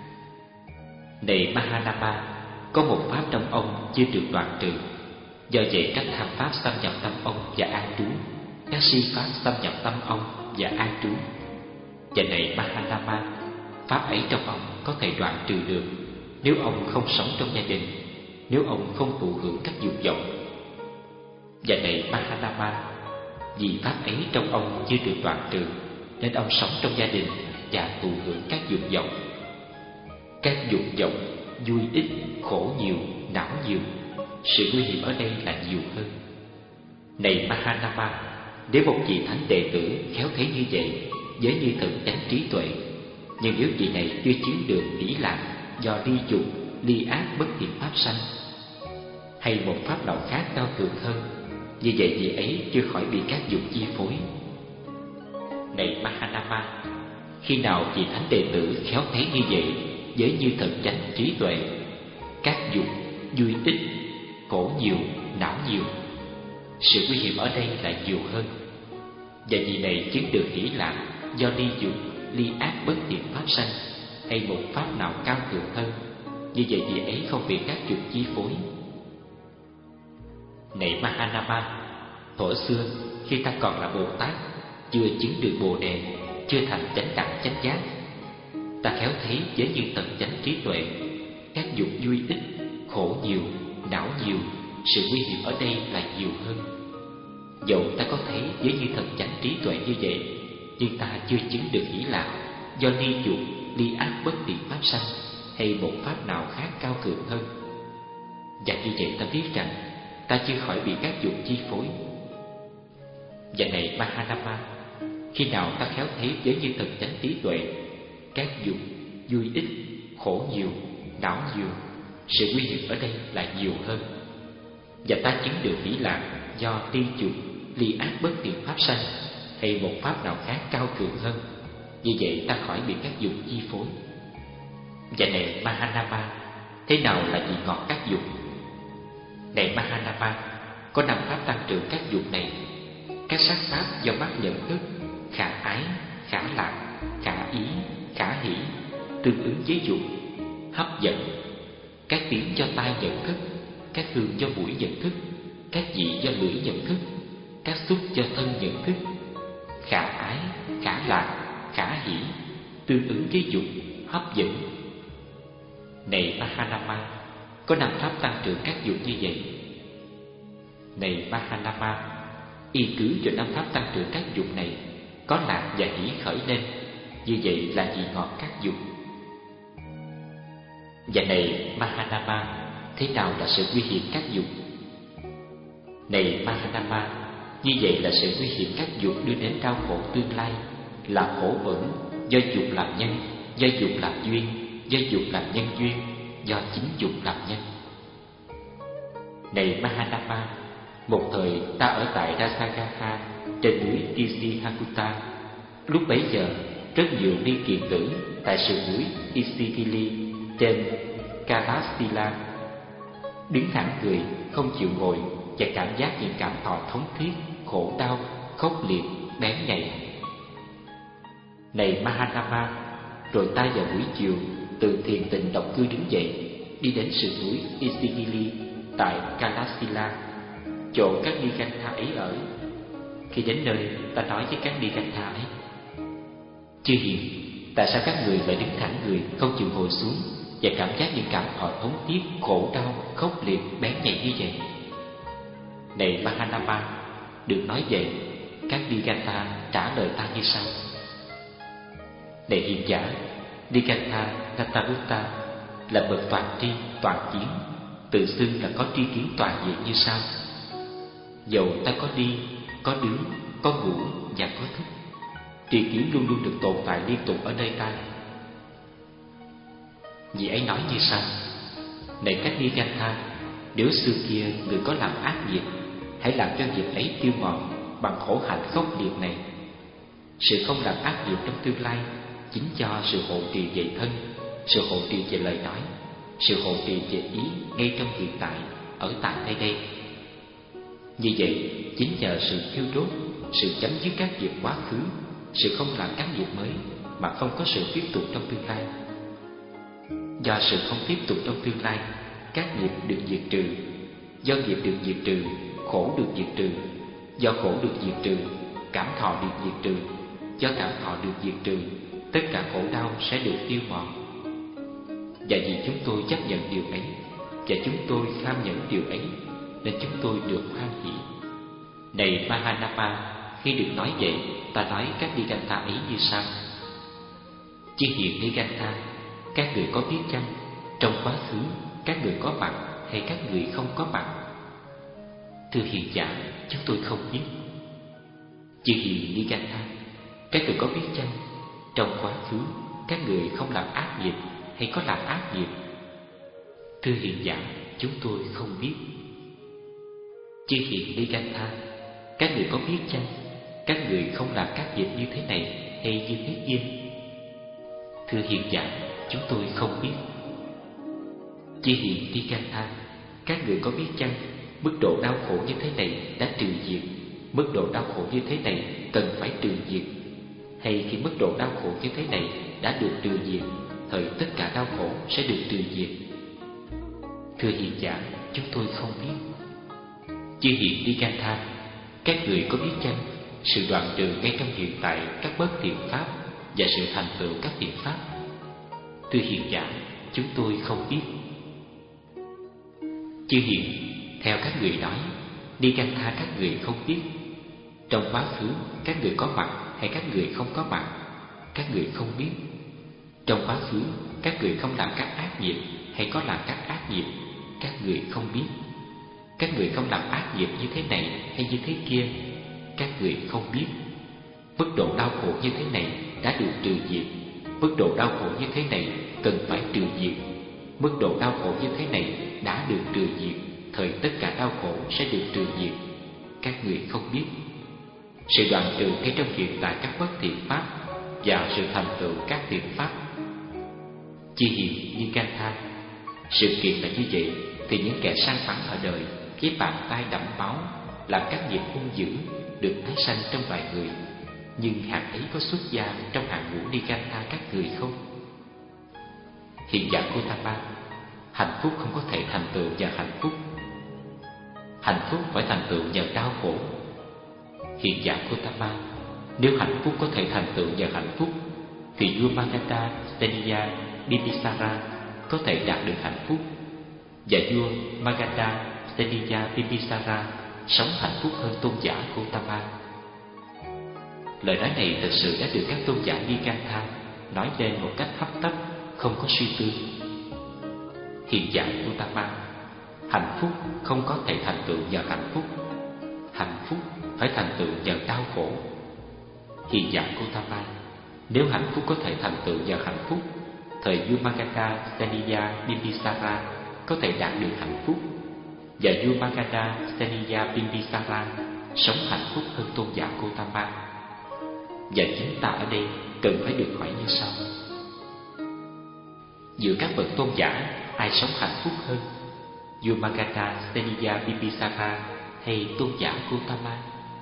Này Mahanama, có một pháp trong ông chưa được đoạn trừ. Do vậy các tham pháp xâm nhập tâm ông và an trú, các si pháp xâm nhập tâm ông và an trú. Và này Mahanama, pháp ấy trong ông có thể đoạn trừ được nếu ông không sống trong gia đình, nếu ông không thụ hưởng các dục vọng. Và này Mahanama, vì pháp ấy trong ông chưa được đoạn trừ nên ông sống trong gia đình và thụ hưởng các dục vọng. Các dục vọng vui ít, khổ nhiều, não nhiều. Sự nguy hiểm ở đây là nhiều hơn. Này Mahanama, nếu một vị thánh đệ tử khéo thấy như vậy, với như thần chánh trí tuệ, nhưng nếu vị này chưa chứng được ý lạc do ly dục, ly ác bất thiện pháp sanh, hay một pháp nào khác cao thượng hơn, như vậy vị ấy chưa khỏi bị các dục chi phối. Này Mahanama, khi nào vị thánh đệ tử khéo thấy như vậy, với như thần chánh trí tuệ, các dục vui ít, khổ nhiều, não nhiều. Sự nguy hiểm ở đây là nhiều hơn. Và vị này chứng được hỷ lạc do ly dục, ly ác bất thiện pháp sanh, hay một pháp nào cao thượng hơn, như vậy vị ấy không bị các dục chi phối. Này Mahanama, thuở xưa khi ta còn là Bồ Tát, chưa chứng được Bồ Đề, chưa thành chánh đẳng chánh giác, ta khéo thấy với như tận chánh trí tuệ, các dục vui ít, khổ nhiều, não nhiều, sự nguy hiểm ở đây là nhiều hơn. Dẫu ta có thấy với như thần chánh trí tuệ như vậy, nhưng ta chưa chứng được hỷ lạc do ly dục, ly ác bất tiện pháp sanh hay một pháp nào khác cao cường hơn. Và như vậy ta biết rằng ta chưa khỏi bị các dục chi phối. Và này Mahanama, khi nào ta khéo thấy với như thần chánh trí tuệ, các dục vui ít, khổ nhiều, não nhiều, sự nguy hiểm ở đây là nhiều hơn, và ta chứng được hỷ lạc do ly dục, ly ác bất tiện pháp sanh hay một pháp nào khác cao cường hơn, như vậy ta khỏi bị các dục chi phối. Và này Mahanama, thế nào là vị ngọt các dục? Này Mahanama, có năm pháp tăng trưởng các dục này: các sắc pháp do mắt nhận thức, khả ái, khả lạc, khả ý, khả hỷ, tương ứng với dục, hấp dẫn; các tiếng do tai nhận thức, các hương do mũi nhận thức, các vị do lưỡi nhận thức, các xúc do thân nhận thức, khả ái, khả lạc, khả hỷ, tương ứng với dục, hấp dẫn. Này Mahanama, có năm pháp tăng trưởng các dục như vậy. Này Mahanama, y cứ cho năm pháp tăng trưởng các dục này, có lạc và hỷ khởi lên, như vậy là vị ngọt các dục. Và này Mahanama, thế nào là sự nguy hiểm các dục? Này Mahanama, như vậy là sự nguy hiểm các dục đưa đến đau khổ tương lai, là khổ bẩn do dục làm nhân, do dục làm duyên, do dục làm nhân duyên, do chính dục làm nhân. Này Mahanama, một thời ta ở tại Rasagaha trên núi Isihakuta. Lúc bấy giờ, rất nhiều ni kiền tử tại sườn núi Isigili trên Kalasila đứng thẳng người, không chịu ngồi, và cảm giác những cảm thọ thống thiết, khổ đau, khốc liệt, bén nhạy. Này Mahanama, rồi ta vào buổi chiều từ thiền tịnh độc cư đứng dậy, đi đến sườn núi Isigili tại Kalasila, chỗ các Nigantha ấy ở. Khi đến nơi, ta nói với các Nigantha ấy: Chư hiền, tại sao các người lại đứng thẳng người, không chịu ngồi xuống và cảm giác những cảm thọ thống thiết, khổ đau, khốc liệt, bén nhạy như vậy? Này Mahanama, được nói vậy, các Nigantha trả lời ta như sau: Này hiền giả, Nigantha Natarutta là bậc toàn tri, toàn kiến, tự xưng là có tri kiến toàn diện như sau: Dầu ta có đi, có đứng, có ngủ và có thức, tri kiến luôn luôn được tồn tại liên tục ở nơi ta. Vị ấy nói như sau: Này các Nigantha, nếu xưa kia người có làm ác nghiệp, hãy làm cho việc ấy tiêu mòn bằng khổ hạnh khốc liệt này. Sự không làm ác nghiệp trong tương lai chính do sự hộ trì về thân, sự hộ trì về lời nói, sự hộ trì về ý ngay trong hiện tại, ở tại nơi đây. Như vậy, chính nhờ sự thiêu đốt, sự chấm dứt các nghiệp quá khứ, sự không làm các nghiệp mới, mà không có sự tiếp tục trong tương lai. Do sự không tiếp tục trong tương lai, các nghiệp được diệt trừ. Do nghiệp được diệt trừ, khổ được diệt trừ. Do khổ được diệt trừ, cảm thọ được diệt trừ. Do cảm thọ được diệt trừ, tất cả khổ đau sẽ được tiêu mòn. Và vì chúng tôi chấp nhận điều ấy, và chúng tôi kham nhận điều ấy, nên chúng tôi được hoan hỷ. Này Mahanama, khi được nói vậy, ta nói các Nigantha ấy như sau: Chư hiền Nigantha, các người có biết chăng, trong quá khứ các người có mặt hay các người không có mặt? Thưa hiền giả, chúng tôi không biết. Chư hiền Nigantha, các người có biết chăng, trong quá khứ các người không làm ác nghiệp hay có làm ác nghiệp? Thưa hiền giả, chúng tôi không biết. Chư hiền Nigantha, các người có biết chăng, các người không làm các việc như thế này hay như thế kia? Thưa hiền giả, chúng tôi không biết. Chư hiền Nigantha, các người có biết chăng, mức độ đau khổ như thế này đã trừ diệt, mức độ đau khổ như thế này cần phải trừ diệt, hay khi mức độ đau khổ như thế này đã được trừ diệt, thời tất cả đau khổ sẽ được trừ diệt? Thưa hiền giả, chúng tôi không biết. Chư hiền Nigantha, các người có biết chăng, sự đoạn trừ ngay trong hiện tại các bất thiện pháp và sự thành tựu các thiện pháp? Thưa hiền giả, chúng tôi không biết. Chư hiền, theo các người nói, Nikantha các người không biết. Trong quá khứ các người có mặt hay các người không có mặt, các người không biết. Trong quá khứ các người không làm các ác nghiệp hay có làm các ác nghiệp, các người không biết. Các người không làm ác nghiệp như thế này hay như thế kia, các người không biết. Mức độ đau khổ như thế này đã được trừ diệt, mức độ đau khổ như thế này cần phải trừ diệt. Mức độ đau khổ như thế này đã được trừ diệt, thời tất cả đau khổ sẽ được trừ diệt, các người không biết. Sự đoạn trừ ngay trong hiện tại các bất thiện pháp và sự thành tựu các thiện pháp. Chi hiền Nikantha, sự kiện là như vậy thì những kẻ sang phẳng ở đời với bàn tay đẫm máu làm các nghiệp hung dữ được tái sanh trong loài người, nhưng hạng ấy có xuất gia trong hạng ngũ Nikantha các người không? Hiện giả Gotama, hạnh phúc không có thể thành tựu nhờ hạnh phúc. Hạnh phúc phải thành tựu nhờ đau khổ. Hiện giả Gotama, nếu hạnh phúc có thể thành tựu nhờ hạnh phúc thì vua Magadha Steniya Bimbisara có thể đạt được hạnh phúc, và vua Magadha Steniya Bimbisara sống hạnh phúc hơn tôn giả Gotama. Lời nói này thực sự đã được các tôn giả Nikantha nói lên một cách hấp tấp, không có suy tư. Hiện giả Gotama, hạnh phúc không có thể thành tựu nhờ hạnh phúc. Hạnh phúc phải thành tựu nhờ đau khổ. Hiện giả Gotama, nếu hạnh phúc có thể thành tựu nhờ hạnh phúc, thời vua Magadha Steniya Bimbisara có thể đạt được hạnh phúc, và vua Magadha Steniya Bimbisara sống hạnh phúc hơn tôn giả Gotama. Và chính ta ở đây cần phải được hỏi như sau: giữa các bậc tôn giả, ai sống hạnh phúc hơn, vua Magadha Steniya Bimbisara hay tôn giả Gotama?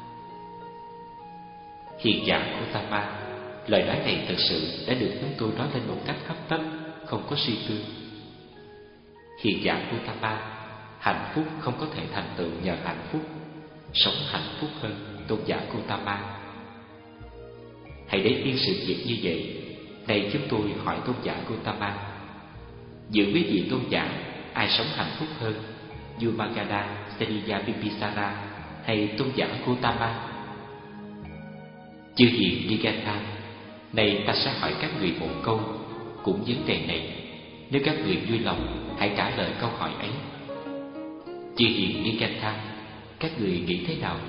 Hiện giả Gotama, lời nói này thực sự đã được chúng tôi nói lên một cách hấp tấp, không có suy tư. Hiện giả Gotama, hạnh phúc không có thể thành tựu nhờ hạnh phúc. Sống hạnh phúc hơn tôn giả Gotama. Hãy để yên sự việc như vậy. Này chúng tôi hỏi tôn giả Gotama, giữa quý vị tôn giả, ai sống hạnh phúc hơn, vua Magadha Steniya Bimbisara hay tôn giả Gotama? Chư hiền Nikantha, này ta sẽ hỏi các người một câu cũng vấn đề này. Nếu các người vui lòng, hãy trả lời câu hỏi ấy. Chư hiền Nikantha, các người nghĩ thế nào?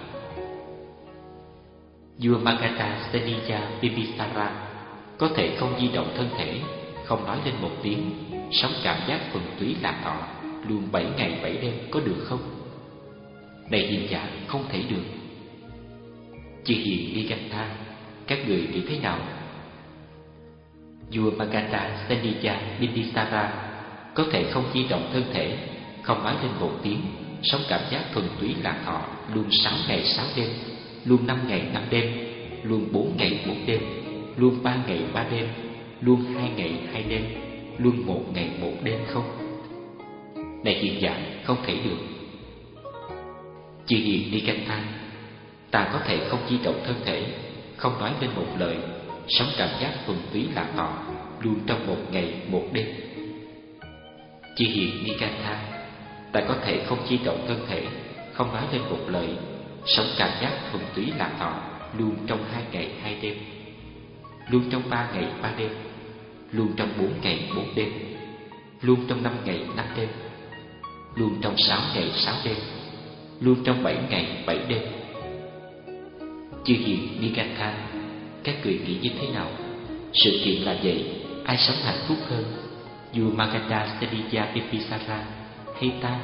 Vua Magadha Steniya Bimbisara có thể không di động thân thể, không nói lên một tiếng, sống cảm giác thuần túy lạc thọ luôn bảy ngày bảy đêm, có được không? Này hiền giả, không thể được. Chư hiền Nikantha, các người nghĩ thế nào? Vua Magadha Steniya Bimbisara có thể không di động thân thể, không nói lên một tiếng, sống cảm giác thuần túy lạc thọ luôn sáu ngày sáu đêm, luôn năm ngày năm đêm, luôn bốn ngày bốn đêm, luôn ba ngày ba đêm, luôn hai ngày hai đêm, luôn một ngày một đêm không? Này hiền giả, không thể được. Chư hiền Nikantha, ta có thể không di động thân thể, không nói lên một lời, sống cảm giác thuần túy lạc thọ luôn trong một ngày một đêm. Chư hiền Nikantha, ta có thể không di động thân thể, không nói lên một lời, sống cảm giác thuần túy lạc thọ luôn trong hai ngày hai đêm, luôn trong ba ngày ba đêm, luôn trong bốn ngày bốn đêm, luôn trong năm ngày năm đêm, luôn trong sáu ngày sáu đêm, luôn trong bảy ngày bảy đêm. Chư hiền Nikantha, các người nghĩ như thế nào? Sự kiện là vậy, ai sống hạnh phúc hơn, vua Magadha Steniya Bimbisara hay ta?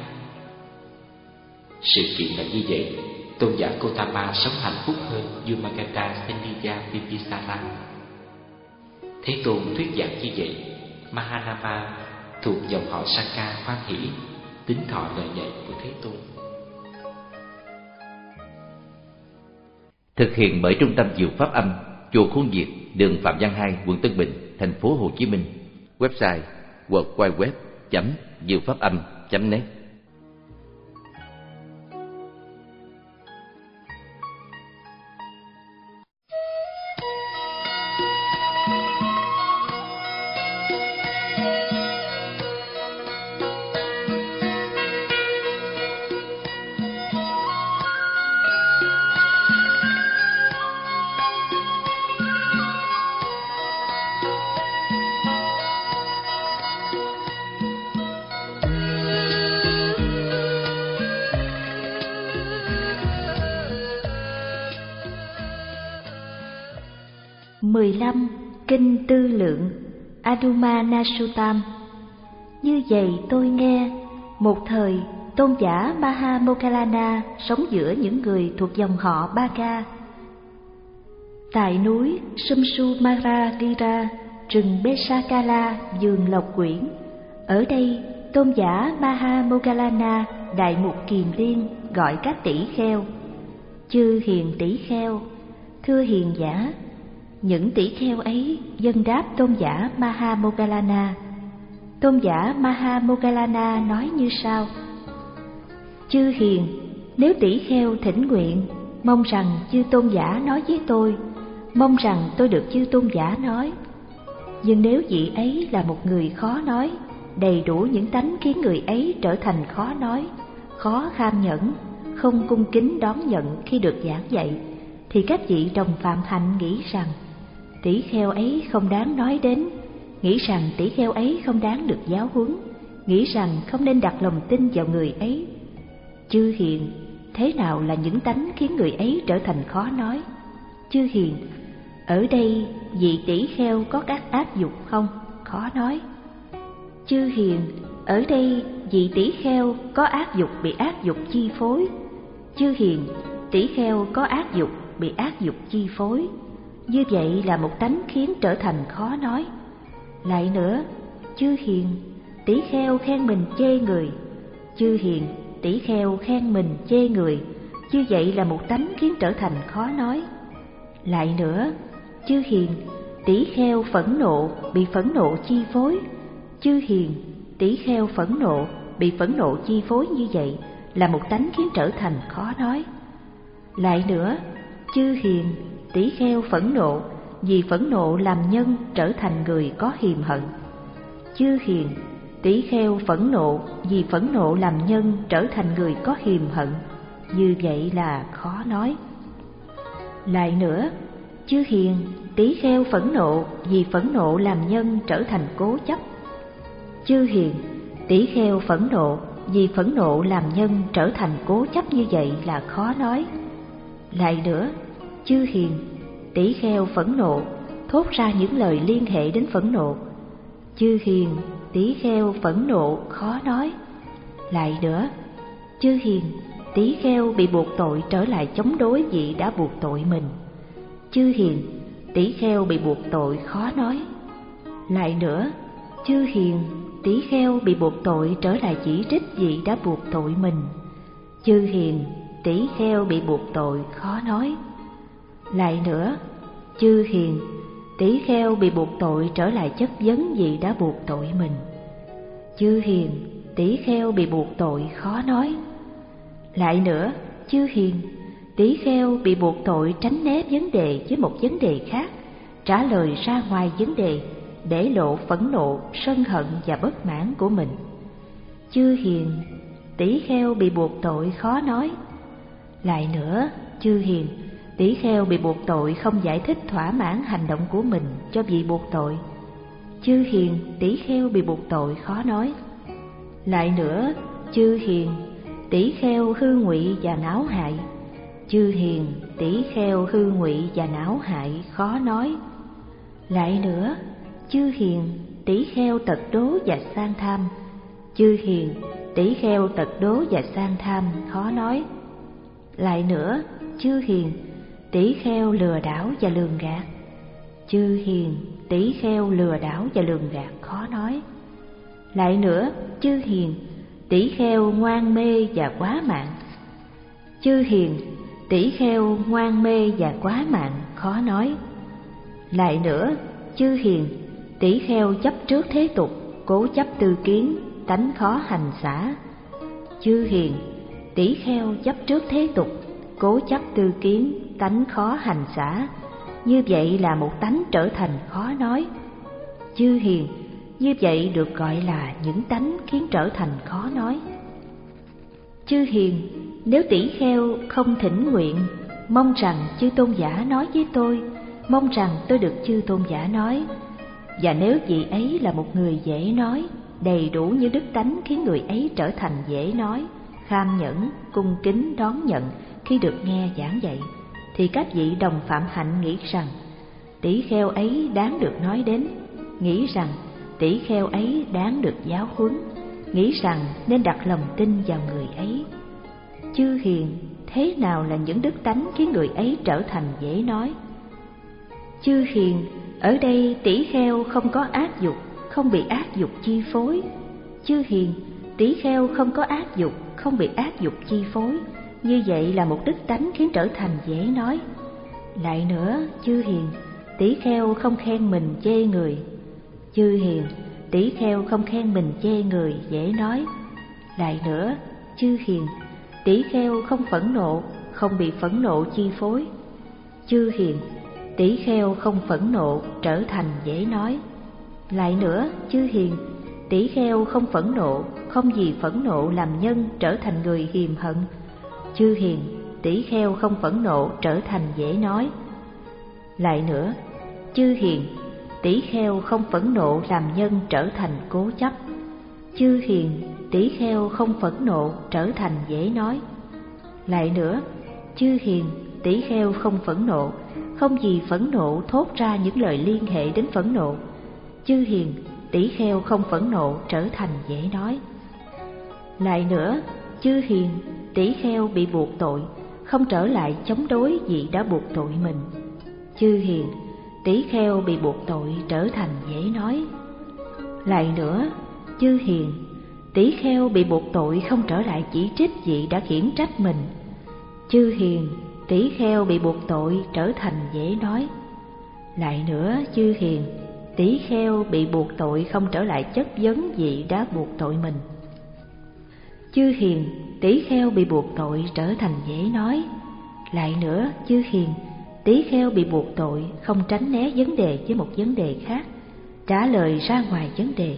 Sự kiện là như vậy, tôn giả Gotama sống hạnh phúc hơn vua Magadha Steniya Bimbisara. Thế Tôn thuyết giảng như vậy, Mahanama thuộc dòng họ Saka hoan hỷ tín thọ lời dạy của Thế Tôn. Thực hiện bởi Trung tâm Diệu Pháp Âm, chùa Khuôn Việt, đường Phạm Văn Hai, quận Tân Bình, thành phố Hồ Chí Minh. Website w w w chấm diệu pháp âm chấm net. mười lăm. Kinh Tư Lượng Anumanasuttam. Như vậy tôi nghe, một thời tôn giả Mahamoggallana sống giữa những người thuộc dòng họ Baga tại núi Sumsumaragira, rừng Besakala, vườn Lộc Quyển. Ở đây, tôn giả Mahamoggallana đại mục kiền liên gọi các tỷ kheo: chư hiền tỷ kheo, thưa hiền giả. Những tỷ kheo ấy dâng đáp tôn giả Mahamoggallana. Tôn giả Mahamoggallana nói như sau: chư hiền, nếu tỷ kheo thỉnh nguyện, mong rằng chư tôn giả nói với tôi, mong rằng tôi được chư tôn giả nói. Nhưng nếu vị ấy là một người khó nói, đầy đủ những tánh khiến người ấy trở thành khó nói, khó kham nhẫn, không cung kính đón nhận khi được giảng dạy, thì các vị đồng phạm hạnh nghĩ rằng tỷ kheo ấy không đáng nói đến, nghĩ rằng tỷ kheo ấy không đáng được giáo huấn, nghĩ rằng không nên đặt lòng tin vào người ấy. Chư hiền, thế nào là những tánh khiến người ấy trở thành khó nói? Chư hiền, ở đây vị tỷ kheo có các ác dục không? Khó nói. Chư hiền, ở đây vị tỷ kheo có ác dục bị ác dục chi phối. Chư hiền, tỷ kheo có ác dục bị ác dục chi phối. Như vậy là một tánh khiến trở thành khó nói. Lại nữa, chư hiền, tỷ kheo khen mình chê người. Chư hiền, tỷ kheo khen mình chê người. Như vậy là một tánh khiến trở thành khó nói. Lại nữa, chư hiền, tỷ kheo phẫn nộ bị phẫn nộ chi phối. Chư hiền, tỷ kheo phẫn nộ bị phẫn nộ chi phối, như vậy là một tánh khiến trở thành khó nói. Lại nữa, chư hiền, tỷ kheo phẫn nộ vì phẫn nộ làm nhân trở thành người có hiềm hận. Chư hiền, tỷ kheo phẫn nộ vì phẫn nộ làm nhân trở thành người có hiềm hận, như vậy là khó nói. Lại nữa, chư hiền, tỷ kheo phẫn nộ vì phẫn nộ làm nhân trở thành cố chấp. Chư hiền, tỷ kheo phẫn nộ vì phẫn nộ làm nhân trở thành cố chấp, như vậy là khó nói. Lại nữa, chư hiền, tỷ kheo phẫn nộ thốt ra những lời liên hệ đến phẫn nộ. Chư hiền, tỷ kheo phẫn nộ khó nói. Lại nữa, chư hiền, tỷ kheo bị buộc tội trở lại chống đối vị đã buộc tội mình. Chư hiền, tỷ kheo bị buộc tội khó nói. Lại nữa, chư hiền, tỷ kheo bị buộc tội trở lại chỉ trích vị đã buộc tội mình. Chư hiền, tỷ kheo bị buộc tội khó nói. Lại nữa, chư hiền, tỷ kheo bị buộc tội trở lại chất vấn vị đã buộc tội mình. Chư hiền, tỷ kheo bị buộc tội khó nói. Lại nữa, chư hiền, tỷ kheo bị buộc tội tránh né vấn đề với một vấn đề khác, trả lời ra ngoài vấn đề để lộ phẫn nộ, sân hận và bất mãn của mình. Chư hiền, tỷ kheo bị buộc tội khó nói. Lại nữa, chư hiền, tỷ kheo bị buộc tội không giải thích thỏa mãn hành động của mình cho vị buộc tội. Chư hiền, tỷ kheo bị buộc tội khó nói. Lại nữa, chư hiền, tỷ kheo hư ngụy và não hại. Chư hiền, tỷ kheo hư ngụy và não hại khó nói. Lại nữa, chư hiền, tỷ kheo tật đố và sang tham. Chư hiền, tỷ kheo tật đố và sang tham khó nói. Lại nữa, chư hiền, tỷ kheo lừa đảo và lường gạt. Chư hiền, tỷ kheo lừa đảo và lường gạt khó nói. Lại nữa, chư hiền, tỷ kheo ngoan mê và quá mạng. Chư hiền, tỷ kheo ngoan mê và quá mạng khó nói. Lại nữa, chư hiền, tỷ kheo chấp trước thế tục, cố chấp tư kiến, tánh khó hành xả. Chư hiền, tỷ kheo chấp trước thế tục, cố chấp tư kiến, tánh khó hành xả. Như vậy là một tánh trở thành khó nói. Chư hiền, như vậy được gọi là những tánh khiến trở thành khó nói. Chư hiền, nếu tỷ kheo không thỉnh nguyện, mong rằng chư tôn giả nói với tôi, mong rằng tôi được chư tôn giả nói. Và nếu vị ấy là một người dễ nói, đầy đủ như đức tánh khiến người ấy trở thành dễ nói, kham nhẫn, cung kính đón nhận khi được nghe giảng dạy, thì các vị đồng phạm hạnh nghĩ rằng tỷ kheo ấy đáng được nói đến, nghĩ rằng tỷ kheo ấy đáng được giáo huấn, nghĩ rằng nên đặt lòng tin vào người ấy. Chư hiền, thế nào là những đức tánh khiến người ấy trở thành dễ nói? Chư hiền, ở đây tỷ kheo không có ác dục, không bị ác dục chi phối. Chư hiền, tỷ kheo không có ác dục, không bị ác dục chi phối. Như vậy là một đức tánh khiến trở thành dễ nói. Lại nữa, chư hiền, tỷ kheo không khen mình chê người. Chư hiền, tỷ kheo không khen mình chê người dễ nói. Lại nữa, chư hiền, tỷ kheo không phẫn nộ, không bị phẫn nộ chi phối. Chư hiền, tỷ kheo không phẫn nộ trở thành dễ nói. Lại nữa, chư hiền, tỷ kheo không phẫn nộ, không vì phẫn nộ làm nhân trở thành người hiềm hận. Chư hiền, tỷ kheo không phẫn nộ trở thành dễ nói. Lại nữa, chư hiền, tỷ kheo không phẫn nộ làm nhân trở thành cố chấp. Chư hiền, tỷ kheo không phẫn nộ trở thành dễ nói. Lại nữa, chư hiền, tỷ kheo không phẫn nộ, không vì phẫn nộ thốt ra những lời liên hệ đến phẫn nộ. Chư hiền, tỷ kheo không phẫn nộ trở thành dễ nói. Lại nữa, chư hiền, tỷ kheo bị buộc tội, không trở lại chống đối vị đã buộc tội mình. Chư hiền, tỷ kheo bị buộc tội trở thành dễ nói. Lại nữa, chư hiền, tỷ kheo bị buộc tội không trở lại chỉ trích vị đã khiển trách mình. Chư hiền, tỷ kheo bị buộc tội trở thành dễ nói. Lại nữa, chư hiền, tỷ kheo bị buộc tội không trở lại chất vấn vị đã buộc tội mình. Chư hiền, tỷ kheo bị buộc tội trở thành dễ nói. Lại nữa, chư hiền, tỷ kheo bị buộc tội không tránh né vấn đề với một vấn đề khác, trả lời ra ngoài vấn đề,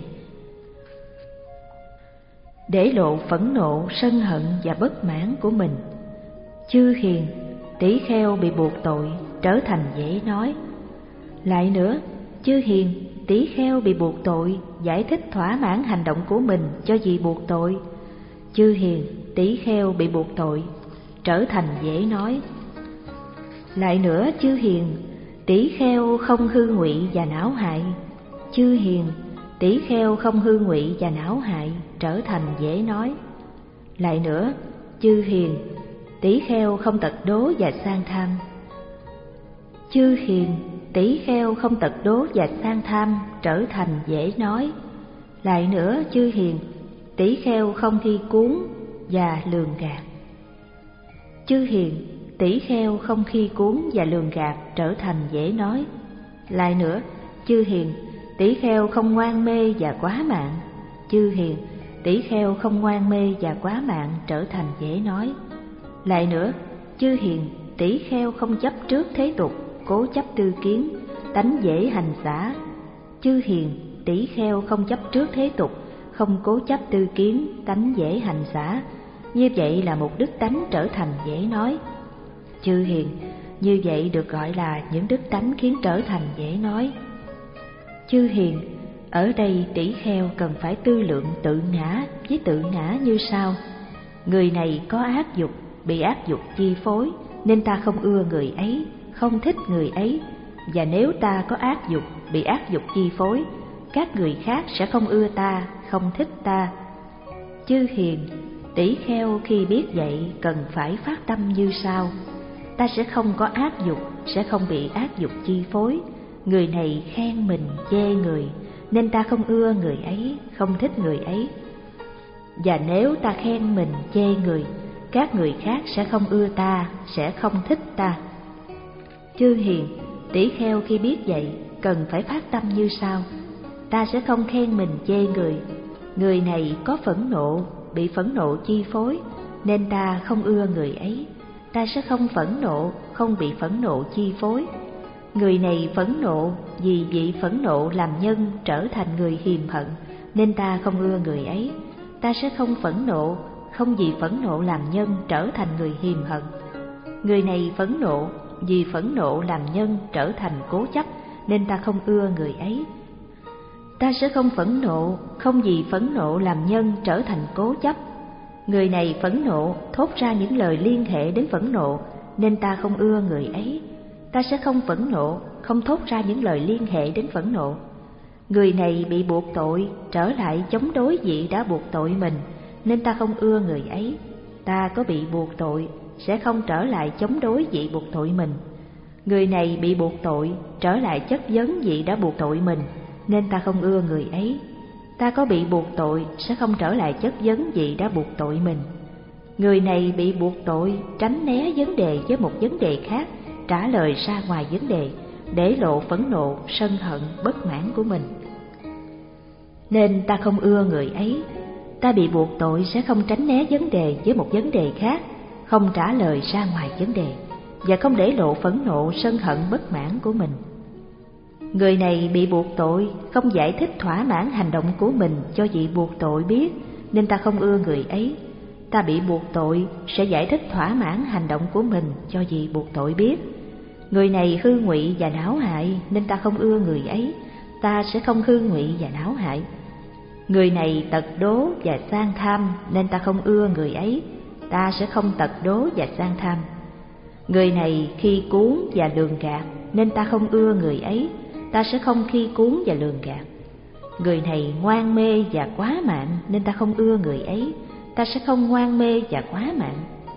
để lộ phẫn nộ, sân hận và bất mãn của mình. Chư hiền, tỷ kheo bị buộc tội trở thành dễ nói. Lại nữa, chư hiền, tỷ kheo bị buộc tội giải thích thỏa mãn hành động của mình cho vị buộc tội. Chư hiền, tỷ kheo bị buộc tội trở thành dễ nói. Lại nữa, chư hiền, tỷ kheo không hư ngụy và não hại. Chư hiền, tỷ kheo không hư ngụy và não hại trở thành dễ nói. Lại nữa, chư hiền, tỷ kheo không tật đố và sang tham. Chư hiền, tỷ kheo không tật đố và sang tham trở thành dễ nói. Lại nữa, chư hiền, tỷ kheo không thi cuốn và lường gạt. Chư hiền, tỷ kheo không khi cuốn và lường gạt trở thành dễ nói. Lại nữa, chư hiền, tỷ kheo không ngoan mê và quá mạng. Chư hiền, tỷ kheo không ngoan mê và quá mạng trở thành dễ nói. Lại nữa, chư hiền, tỷ kheo không chấp trước thế tục, cố chấp tư kiến, tánh dễ hành xả. Chư hiền, tỷ kheo không chấp trước thế tục, không cố chấp tư kiến, tánh dễ hành xả. Như vậy là một đức tánh trở thành dễ nói. Chư hiền, như vậy được gọi là những đức tánh khiến trở thành dễ nói. Chư hiền, ở đây tỷ kheo cần phải tư lượng tự ngã với tự ngã như sau. Người này có ác dục, bị ác dục chi phối, nên ta không ưa người ấy, không thích người ấy. Và nếu ta có ác dục, bị ác dục chi phối, các người khác sẽ không ưa ta, không thích ta. Chư hiền, tỷ kheo khi biết vậy cần phải phát tâm như sau. Ta sẽ không có ác dục, sẽ không bị ác dục chi phối. Người này khen mình chê người, nên ta không ưa người ấy, không thích người ấy. Và nếu ta khen mình chê người, các người khác sẽ không ưa ta, sẽ không thích ta. Chư hiền, tỷ kheo khi biết vậy cần phải phát tâm như sau. Ta sẽ không khen mình chê người. Người này có phẫn nộ, bị phẫn nộ chi phối, nên ta không ưa người ấy. Ta sẽ không phẫn nộ, không bị phẫn nộ chi phối. Người này phẫn nộ vì vị phẫn nộ làm nhân trở thành người hiềm hận, nên ta không ưa người ấy. Ta sẽ không phẫn nộ, không vì phẫn nộ làm nhân trở thành người hiềm hận. Người này phẫn nộ vì phẫn nộ làm nhân trở thành cố chấp, nên ta không ưa người ấy. Ta sẽ không phẫn nộ, không vì phẫn nộ làm nhân trở thành cố chấp. Người này phẫn nộ thốt ra những lời liên hệ đến phẫn nộ, nên ta không ưa người ấy. ta sẽ không phẫn nộ, không thốt ra những lời liên hệ đến phẫn nộ. Người này bị buộc tội, trở lại chống đối vị đã buộc tội mình, nên ta không ưa người ấy. Ta có bị buộc tội, sẽ không trở lại chống đối vị buộc tội mình. Người này bị buộc tội, trở lại chất vấn vị đã buộc tội mình, nên ta không ưa người ấy. Ta có bị buộc tội, sẽ không trở lại chất vấn vị đã buộc tội mình. Người này bị buộc tội, tránh né vấn đề với một vấn đề khác, trả lời ra ngoài vấn đề, để lộ phẫn nộ, sân hận, bất mãn của mình. Nên ta không ưa người ấy. Ta bị buộc tội sẽ không tránh né vấn đề với một vấn đề khác, không trả lời ra ngoài vấn đề, và không để lộ phẫn nộ, sân hận, bất mãn của mình. Người này bị buộc tội, không giải thích thỏa mãn hành động của mình cho vị buộc tội biết, nên ta không ưa người ấy. Ta bị buộc tội sẽ giải thích thỏa mãn hành động của mình cho vị buộc tội biết. Người này hư ngụy và não hại, nên ta không ưa người ấy. Ta sẽ không hư ngụy và não hại. Người này tật đố và sang tham, nên ta không ưa người ấy. Ta sẽ không tật đố và sang tham. Người này khi cuốn và lường gạt, nên ta không ưa người ấy. Ta sẽ không khi cuốn và lường gạt. Người này ngoan mê và quá mạng, nên ta không ưa người ấy. Ta sẽ không ngoan mê và quá mạng.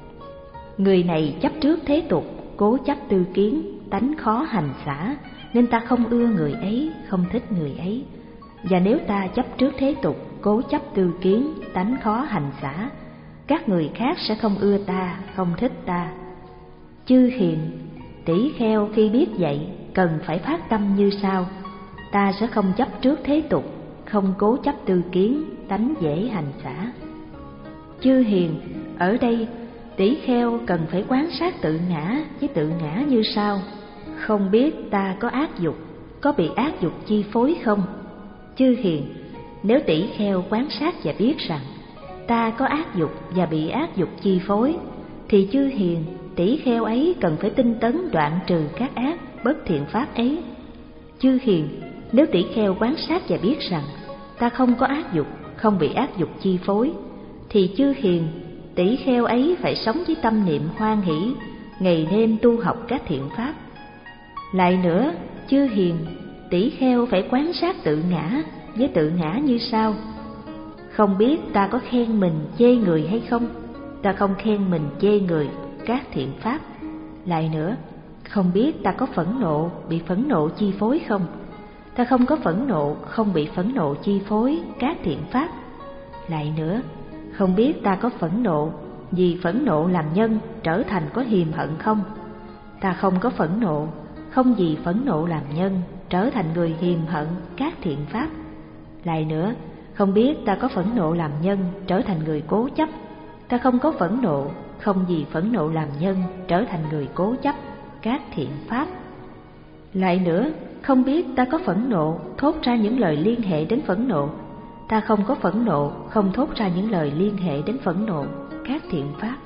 Người này chấp trước thế tục, cố chấp tư kiến, tánh khó hành xả, nên ta không ưa người ấy, không thích người ấy. Và nếu ta chấp trước thế tục, cố chấp tư kiến, tánh khó hành xả, các người khác sẽ không ưa ta, không thích ta. Chư hiền, tỷ kheo khi biết vậy, cần phải phát tâm như sau: ta sẽ không chấp trước thế tục, không cố chấp tư kiến, tánh dễ hành xả. Chư hiền, ở đây tỷ kheo cần phải quán sát tự ngã với tự ngã như sau: không biết ta có ác dục, có bị ác dục chi phối không? Chư hiền, nếu tỷ kheo quán sát và biết rằng ta có ác dục và bị ác dục chi phối, thì chư hiền, tỷ kheo ấy cần phải tinh tấn đoạn trừ các ác bất thiện pháp ấy. Chư hiền, nếu tỷ kheo quán sát và biết rằng ta không có ác dục, không bị ác dục chi phối, thì chư hiền, tỷ kheo ấy phải sống với tâm niệm hoan hỷ, ngày đêm tu học các thiện pháp. Lại nữa, chư hiền, tỷ kheo phải quán sát tự ngã với tự ngã như sau: không biết ta có khen mình chê người hay không? Ta không khen mình chê người các thiện pháp. Lại nữa, không biết ta có phẫn nộ, bị phẫn nộ chi phối không? Ta không có phẫn nộ, không bị phẫn nộ chi phối các thiện pháp. Lại nữa, không biết ta có phẫn nộ, vì phẫn nộ làm nhân trở thành có hiềm hận không? Ta không có phẫn nộ, không vì phẫn nộ làm nhân trở thành người hiềm hận các thiện pháp. Lại nữa, không biết ta có phẫn nộ làm nhân trở thành người cố chấp. Ta không có phẫn nộ, không vì phẫn nộ làm nhân trở thành người cố chấp các thiện pháp. Lại nữa, không biết ta có phẫn nộ, thốt ra những lời liên hệ đến phẫn nộ. Ta không có phẫn nộ, không thốt ra những lời liên hệ đến phẫn nộ các thiện pháp.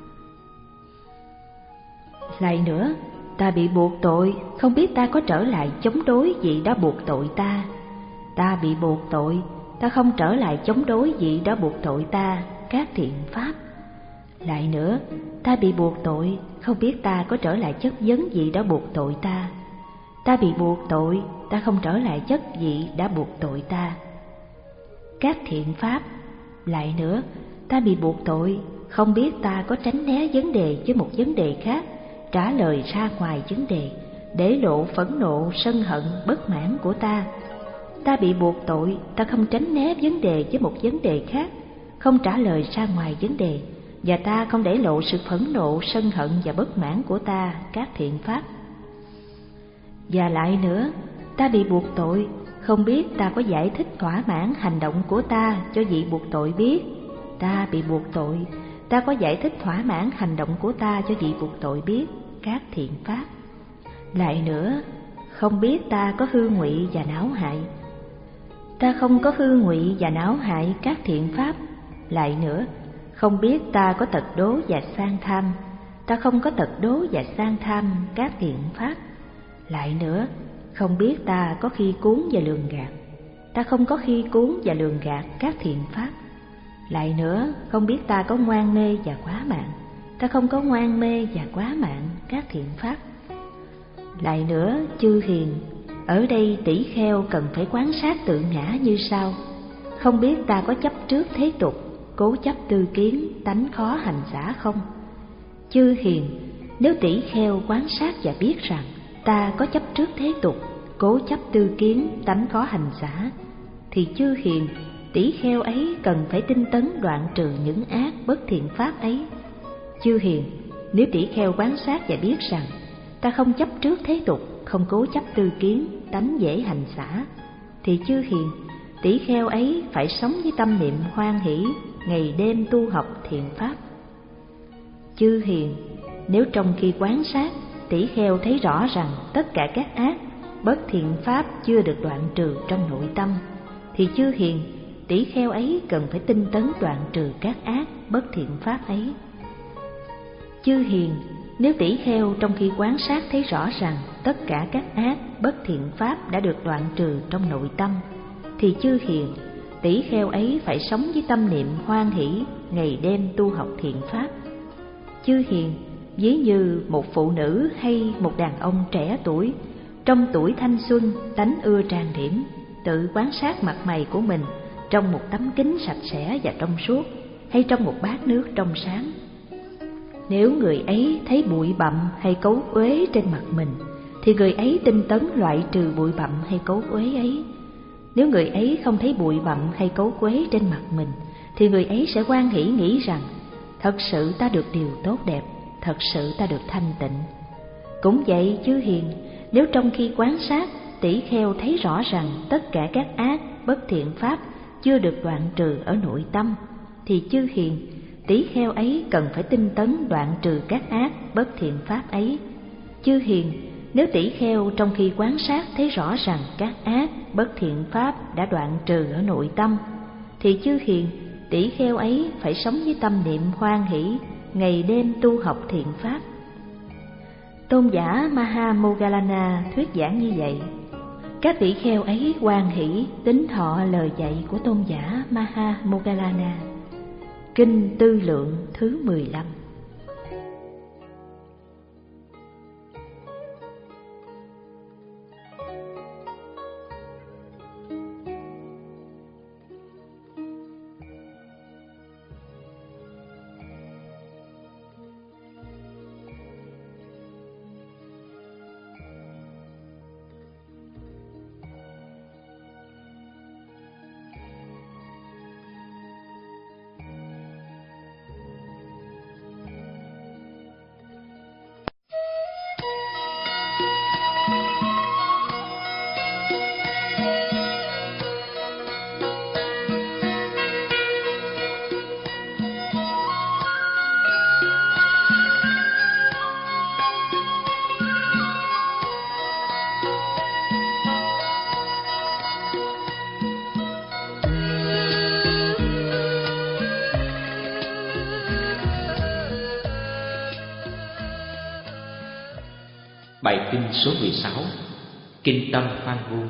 Lại nữa, ta bị buộc tội, không biết ta có trở lại chống đối vị đã buộc tội ta. Ta bị buộc tội, ta không trở lại chống đối vị đã buộc tội ta các thiện pháp. Lại nữa, ta bị buộc tội, không biết ta có trở lại chất vấn vị đã buộc tội ta. Ta bị buộc tội, ta không trở lại chất vị đã buộc tội ta các thiện pháp. Lại nữa, ta bị buộc tội, không biết ta có tránh né vấn đề với một vấn đề khác, trả lời ra ngoài vấn đề, để lộ phẫn nộ, sân hận, bất mãn của ta. Ta bị buộc tội, ta không tránh né vấn đề với một vấn đề khác, không trả lời ra ngoài vấn đề, và ta không để lộ sự phẫn nộ, sân hận và bất mãn của ta các thiện pháp. Và lại nữa, ta bị buộc tội, không biết ta có giải thích thỏa mãn hành động của ta cho vị buộc tội biết. Ta bị buộc tội, ta có giải thích thỏa mãn hành động của ta cho vị buộc tội biết các thiện pháp. Lại nữa, không biết ta có hư ngụy và não hại. Ta không có hư ngụy và não hại các thiện pháp. Lại nữa, không biết ta có tật đố và sang tham. Ta không có tật đố và sang tham các thiện pháp. Lại nữa, không biết ta có khi cuốn và lường gạt. Ta không có khi cuốn và lường gạt các thiện pháp. Lại nữa, không biết ta có ngoan mê và quá mạng. Ta không có ngoan mê và quá mạng các thiện pháp. Lại nữa, chư hiền, ở đây tỷ kheo cần phải quán sát tự ngã như sau. Không biết ta có chấp trước thế tục, cố chấp tư kiến, tánh khó hành giả không? Chư hiền, nếu tỷ kheo quán sát và biết rằng ta có chấp trước thế tục, cố chấp tư kiến, tánh khó hành giả, thì chư hiền, tỷ kheo ấy cần phải tinh tấn đoạn trừ những ác bất thiện pháp ấy. Chư hiền, nếu tỷ kheo quán sát và biết rằng ta không chấp trước thế tục, không cố chấp tư kiến, tánh dễ hành xả, thì chư hiền, tỷ kheo ấy phải sống với tâm niệm hoan hỷ, ngày đêm tu học thiện pháp. Chư hiền, nếu trong khi quán sát, tỷ kheo thấy rõ rằng tất cả các ác bất thiện pháp chưa được đoạn trừ trong nội tâm, thì chư hiền, tỷ kheo ấy cần phải tinh tấn đoạn trừ các ác bất thiện pháp ấy. Chư hiền, nếu tỷ kheo trong khi quán sát thấy rõ rằng tất cả các ác bất thiện pháp đã được đoạn trừ trong nội tâm, thì chư hiền, tỷ kheo ấy phải sống với tâm niệm hoan hỷ, ngày đêm tu học thiện pháp. Chư hiền, ví như một phụ nữ hay một đàn ông trẻ tuổi, trong tuổi thanh xuân tánh ưa trang điểm, tự quan sát mặt mày của mình trong một tấm kính sạch sẽ và trong suốt, hay trong một bát nước trong sáng. Nếu người ấy thấy bụi bặm hay cấu uế trên mặt mình, thì người ấy tinh tấn loại trừ bụi bặm hay cấu uế ấy. Nếu người ấy không thấy bụi bặm hay cấu uế trên mặt mình, thì người ấy sẽ hoan hỷ nghĩ rằng thật sự ta được điều tốt đẹp, thật sự ta được thanh tịnh. Cũng vậy chư hiền, nếu trong khi quán sát, tỷ kheo thấy rõ rằng tất cả các ác bất thiện pháp chưa được đoạn trừ ở nội tâm, thì chư hiền, tỷ kheo ấy cần phải tinh tấn đoạn trừ các ác bất thiện pháp ấy. Chư hiền, nếu tỷ kheo trong khi quán sát thấy rõ rằng các ác bất thiện pháp đã đoạn trừ ở nội tâm, thì chư hiền, tỷ kheo ấy phải sống với tâm niệm hoan hỷ, ngày đêm tu học thiện pháp. Tôn giả Maha Moggallana thuyết giảng như vậy. Các tỷ kheo ấy hoan hỷ tín thọ lời dạy của tôn giả Maha Moggallana. Kinh Tư Lượng thứ mười lăm. Bài kinh số mười sáu, Kinh Tâm Phan Vu.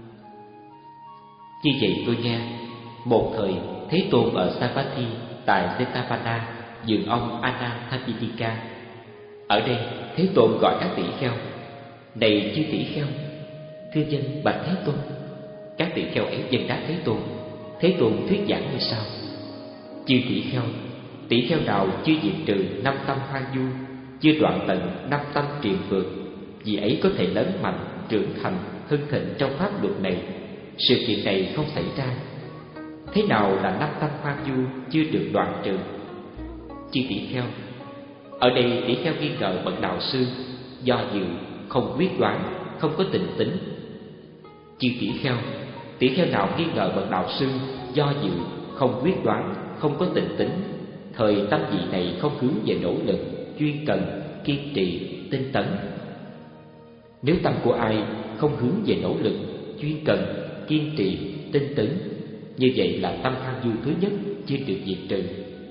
Như vậy tôi nghe, một thời Thế Tôn ở Savatthi tại Jetavana dường ông Anathapindika. Ở đây Thế Tôn gọi các tỷ kheo: này chư tỷ kheo, thưa dân bạch Thế Tôn. Các tỷ kheo ấy dân đáp Thế Tôn. Thế Tôn thuyết giảng như sau: chư tỷ kheo, tỷ kheo nào chưa diệt trừ năm tâm hoang du, chưa đoạn tận năm tâm triền phược, vì ấy có thể lớn mạnh, trưởng thành, hưng thịnh trong pháp luật này. Sự kiện này không xảy ra. Thế nào là năm tâm hoang du chưa được đoạn trừ? Chư tỷ kheo, ở đây tỷ kheo nghi ngờ bậc đạo sư, do dự, không quyết đoán, không có tình tính. Chư tỷ kheo, tỷ kheo nào nghi ngờ bậc đạo sư, do dự, không quyết đoán, không có tình tính, thời tâm vị này không hướng về nỗ lực, chuyên cần, kiên trì, tinh tấn. Nếu tâm của ai không hướng về nỗ lực, chuyên cần, kiên trì, tinh tấn, như vậy là tâm hoang du thứ nhất chưa được diệt trừ.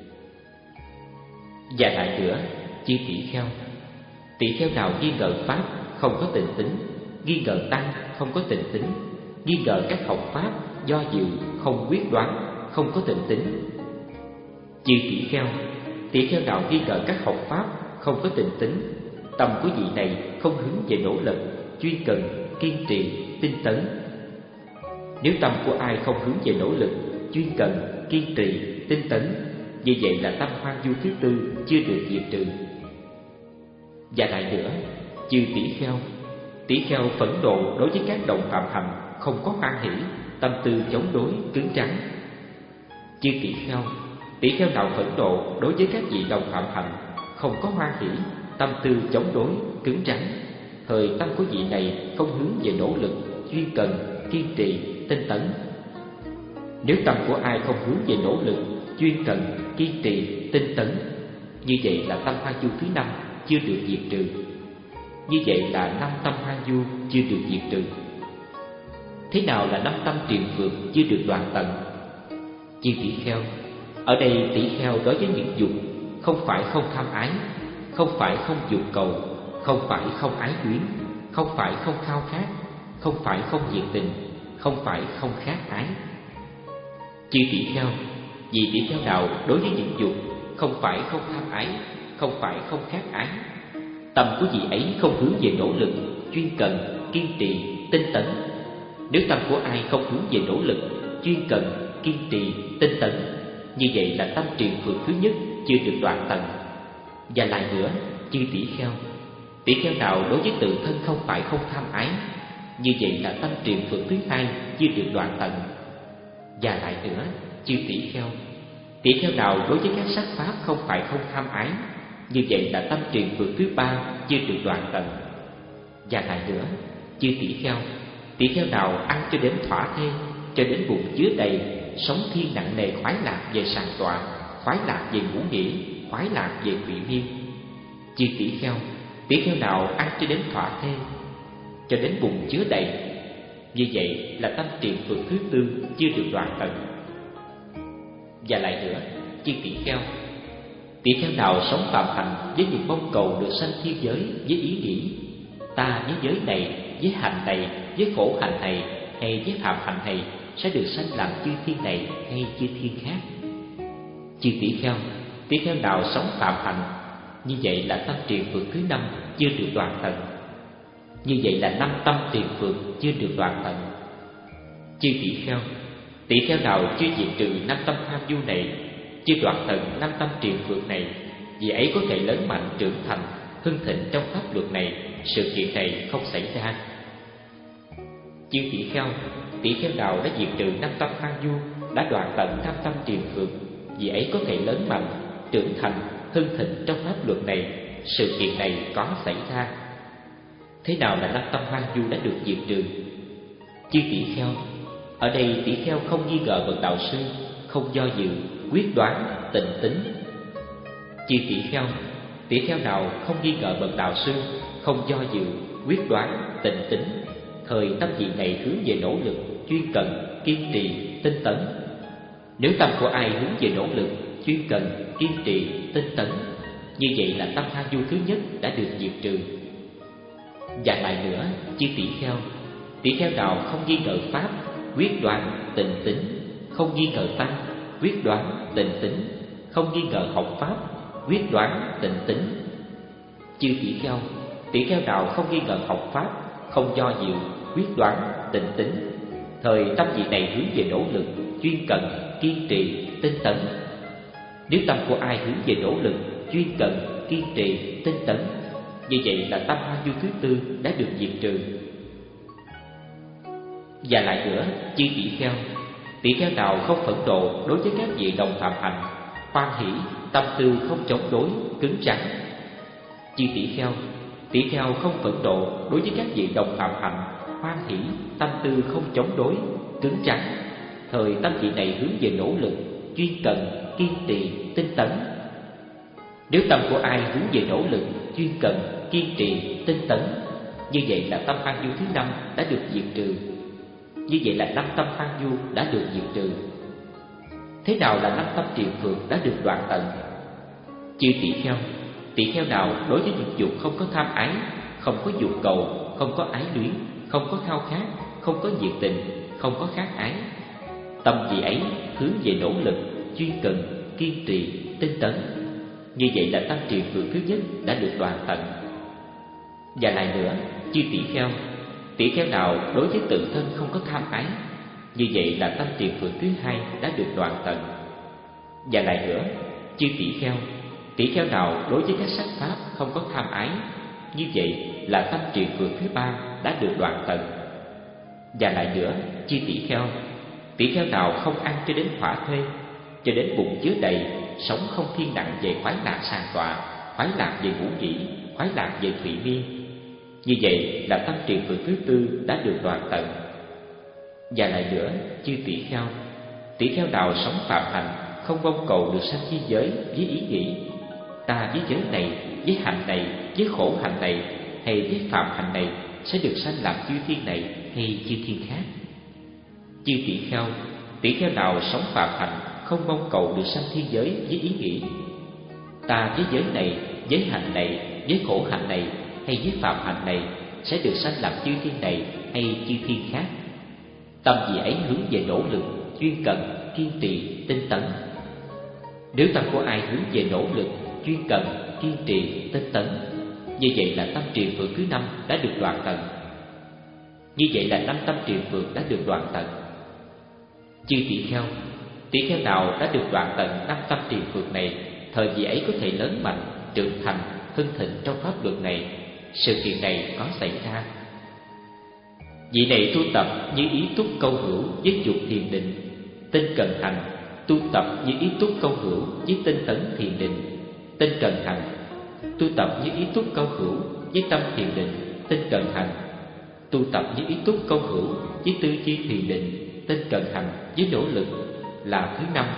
Và lại nữa, chư tỷ kheo, tỷ kheo nào nghi ngờ pháp không có tình tính, nghi ngờ tăng không có tình tính, nghi ngờ các học pháp do dự, không quyết đoán, không có tình tính. Chư tỷ kheo, tỷ kheo nào nghi ngờ các học pháp không có tình tính, tâm của vị này không hướng về nỗ lực, chuyên cần, kiên trì, tinh tấn. Nếu tâm của ai không hướng về nỗ lực, chuyên cần, kiên trì, tinh tấn, như vậy là tâm hoang du thứ tư chưa được diệt trừ. Và lại nữa, chư tỷ kheo, tỷ kheo phẫn nộ đối với các đồng phạm hành, không có hoan hỷ, tâm tư chống đối, cứng rắn. Chư tỷ kheo, tỷ kheo nào phẫn nộ đối với các vị đồng phạm hành, không có hoan hỷ, tâm tư chống đối, cứng rắn, thời tâm của vị này không hướng về nỗ lực, chuyên cần, kiên trì, tinh tấn. Nếu tâm của ai không hướng về nỗ lực, chuyên cần, kiên trì, tinh tấn, như vậy là tâm hoang du thứ năm chưa được diệt trừ. Như vậy là năm tâm hoang du chưa được diệt trừ. Thế nào là năm tâm triền phược chưa được đoạn tận? Chư tỷ kheo, ở đây tỷ kheo đối với những dục, không phải không tham ái, không phải không dục cầu, không phải không ái luyến, không phải không khao khát, không phải không nhiệt tình, không phải không khát ái. Chư tỷ kheo, vì tỷ kheo nào đối với những dục, không phải không tham ái, không phải không khát ái, tâm của vị ấy không hướng về nỗ lực, chuyên cần, kiên trì, tinh tấn. Nếu tâm của ai không hướng về nỗ lực, chuyên cần, kiên trì, tinh tấn, như vậy là tâm triền phược thứ nhất chưa được đoạn tận. Và lại nữa, chư tỷ kheo, tỷ kheo nào đối với tự thân không phải không tham ái, như vậy là tâm triền phược thứ hai chưa được đoạn tận. Và lại nữa, chư tỷ kheo, tỷ kheo nào đối với các sắc pháp không phải không tham ái, như vậy là tâm triền phược thứ ba chưa được đoạn tận. Và lại nữa, chư tỷ kheo, tỷ kheo nào ăn cho đến thỏa thê, cho đến bụng chứa đầy, sống thiên nặng nề khoái lạc về sàng tọa, khoái lạc về ngủ nghỉ, khoái lạc về thụy miên. Chư tỷ kheo, tỷ kheo nào ăn cho đến thỏa thê, cho đến bụng chứa đầy, như vậy là tâm triền phược thứ tư chưa được đoạn tận. Và lại nữa, chư tỷ kheo, tỷ kheo nào sống phạm hạnh với những mong cầu được sanh thiên giới với ý nghĩ ta với giới này, với hạnh này, với khổ hạnh này, hay với phạm hạnh này sẽ được sanh làm chư thiên này hay chư thiên khác. Chư tỷ kheo, tỷ kheo nào sống phạm hạnh, như vậy là tâm triền phược thứ năm chưa được đoạn tận. Như vậy là năm tâm triền phược chưa được đoạn tận. Chư tỷ kheo, tỷ kheo nào chưa diệt trừ năm tâm tham du này, chưa đoạn tận năm tâm triền phược này, vì ấy có thể lớn mạnh trưởng thành, hưng thịnh trong pháp luật này, sự kiện này không xảy ra. Chư tỷ kheo, tỷ kheo nào đã diệt trừ năm tâm tham du, đã đoạn tận năm tâm triền phược, vì ấy có thể lớn mạnh, trưởng thành, hưng thịnh trong pháp luật này, sự kiện này có xảy ra. Thế nào là năm tâm hoang du đã được diệt trừ? Chư tỷ kheo, ở đây tỷ kheo không nghi ngờ bậc đạo sư, không do dự, quyết đoán, tịnh tín. Chư tỷ kheo, tỷ kheo nào không nghi ngờ bậc đạo sư, không do dự, quyết đoán, tịnh tín, thời tâm vị này hướng về nỗ lực, chuyên cần, kiên trì, tinh tấn. Nếu tâm của ai hướng về nỗ lực, chuyên cần, kiên trì, tinh tấn, như vậy là tâm hoang du thứ nhất đã được diệt trừ. Và lại nữa, chư tỷ kheo, tỷ kheo nào không nghi ngờ pháp, quyết đoán, tịnh tín, không nghi ngờ tăng, quyết đoán, tịnh tín, không nghi ngờ học pháp, quyết đoán, tịnh tín. Chư tỷ kheo, tỷ kheo nào không nghi ngờ học pháp, không do dự, quyết đoán, tịnh tín, thời tâm vị này hướng về nỗ lực, chuyên cần, kiên trì, tinh tấn. Nếu tâm của ai hướng về nỗ lực, chuyên cần, kiên trì, tinh tấn, như vậy là tâm hoang du thứ tư đã được diệt trừ. Và lại nữa, chư tỷ kheo, tỷ kheo nào không phẫn nộ đối với các vị đồng phạm hành, hoan hỷ, tâm tư không chống đối, cứng rắn. Chư tỷ kheo, tỷ kheo không phẫn nộ đối với các vị đồng phạm hành, hoan hỷ, tâm tư không chống đối, cứng rắn, thời tâm vị này hướng về nỗ lực, chuyên cần, kiên trì, tinh tấn. Nếu tâm của ai hướng về nỗ lực, chuyên cần, kiên trì, tinh tấn, như vậy là tâm hoang du thứ năm đã được diệt trừ. Như vậy là năm tâm hoang du đã được diệt trừ. Thế nào là năm tâm triền phược đã được đoạn tận? Chư tỷ kheo, tỷ kheo nào đối với những dục không có tham ái, không có dục cầu, không có ái luyến, không có khao khát, không có nhiệt tình, không có khát ái, tâm vị ấy hướng về nỗ lực, chuyên cần, kiên trì, tinh tấn, như vậy là tâm triền phược thứ nhất đã được đoạn tận. Và lại nữa, chư tỷ kheo, tỷ kheo nào đối với tự thân không có tham ái, như vậy là tâm tiền phượng thứ hai đã được đoạn tận. Và lại nữa, chư tỷ kheo, tỷ kheo nào đối với các sắc pháp không có tham ái, như vậy là tâm triền phượng thứ ba đã được đoạn tận. Và lại nữa, chư tỷ kheo, tỷ kheo nào không ăn cho đến thỏa thuê, cho đến bụng chứa đầy, sống không thiên nặng về khoái lạc sàng tọa, khoái lạc về ngũ nhĩ, khoái lạc về thụy miên, như vậy là tâm triền phượng thứ tư đã được đoạn tận. Và lại nữa, chư tỷ kheo, tỷ kheo nào sống phạm hạnh, không mong cầu được sanh chi giới với ý nghĩ ta với giới này, với hạnh này, với khổ hạnh này, hay với phạm hạnh này sẽ được sanh làm chư thiên này hay chư thiên khác. Chư tỷ kheo, tỷ kheo nào sống phạm hạnh, không mong cầu được sanh thiên giới với ý nghĩ ta với giới này, với hạnh này, với khổ hạnh này, hay với phạm hạnh này sẽ được sanh làm chư thiên này hay chư thiên khác. Tâm gì ấy hướng về nỗ lực, chuyên cần, kiên trì, tinh tấn. Nếu tâm của ai hướng về nỗ lực, chuyên cần, kiên trì, tinh tấn, như vậy là tâm triền phượng thứ năm đã được đoạn tận. Như vậy là năm tâm triền phượng đã được đoạn tận. Chư tỷ kheo, tỷ kheo nào đã được đoạn tận năm tâm triền phượng này, thời vị ấy có thể lớn mạnh, trưởng thành, hưng thịnh trong pháp luật này. Sự kiện này có xảy ra. Vị này tu tập như ý túc câu hữu với dục thiền định, tinh cần hành, tu tập như ý túc câu hữu với tinh tấn thiền định, tinh cần hành, tu tập như ý túc câu hữu với tâm thiền định, tinh cần hành, tu tập như ý túc câu hữu với tư chi thiền định, tinh cần hành với nỗ lực là thứ năm.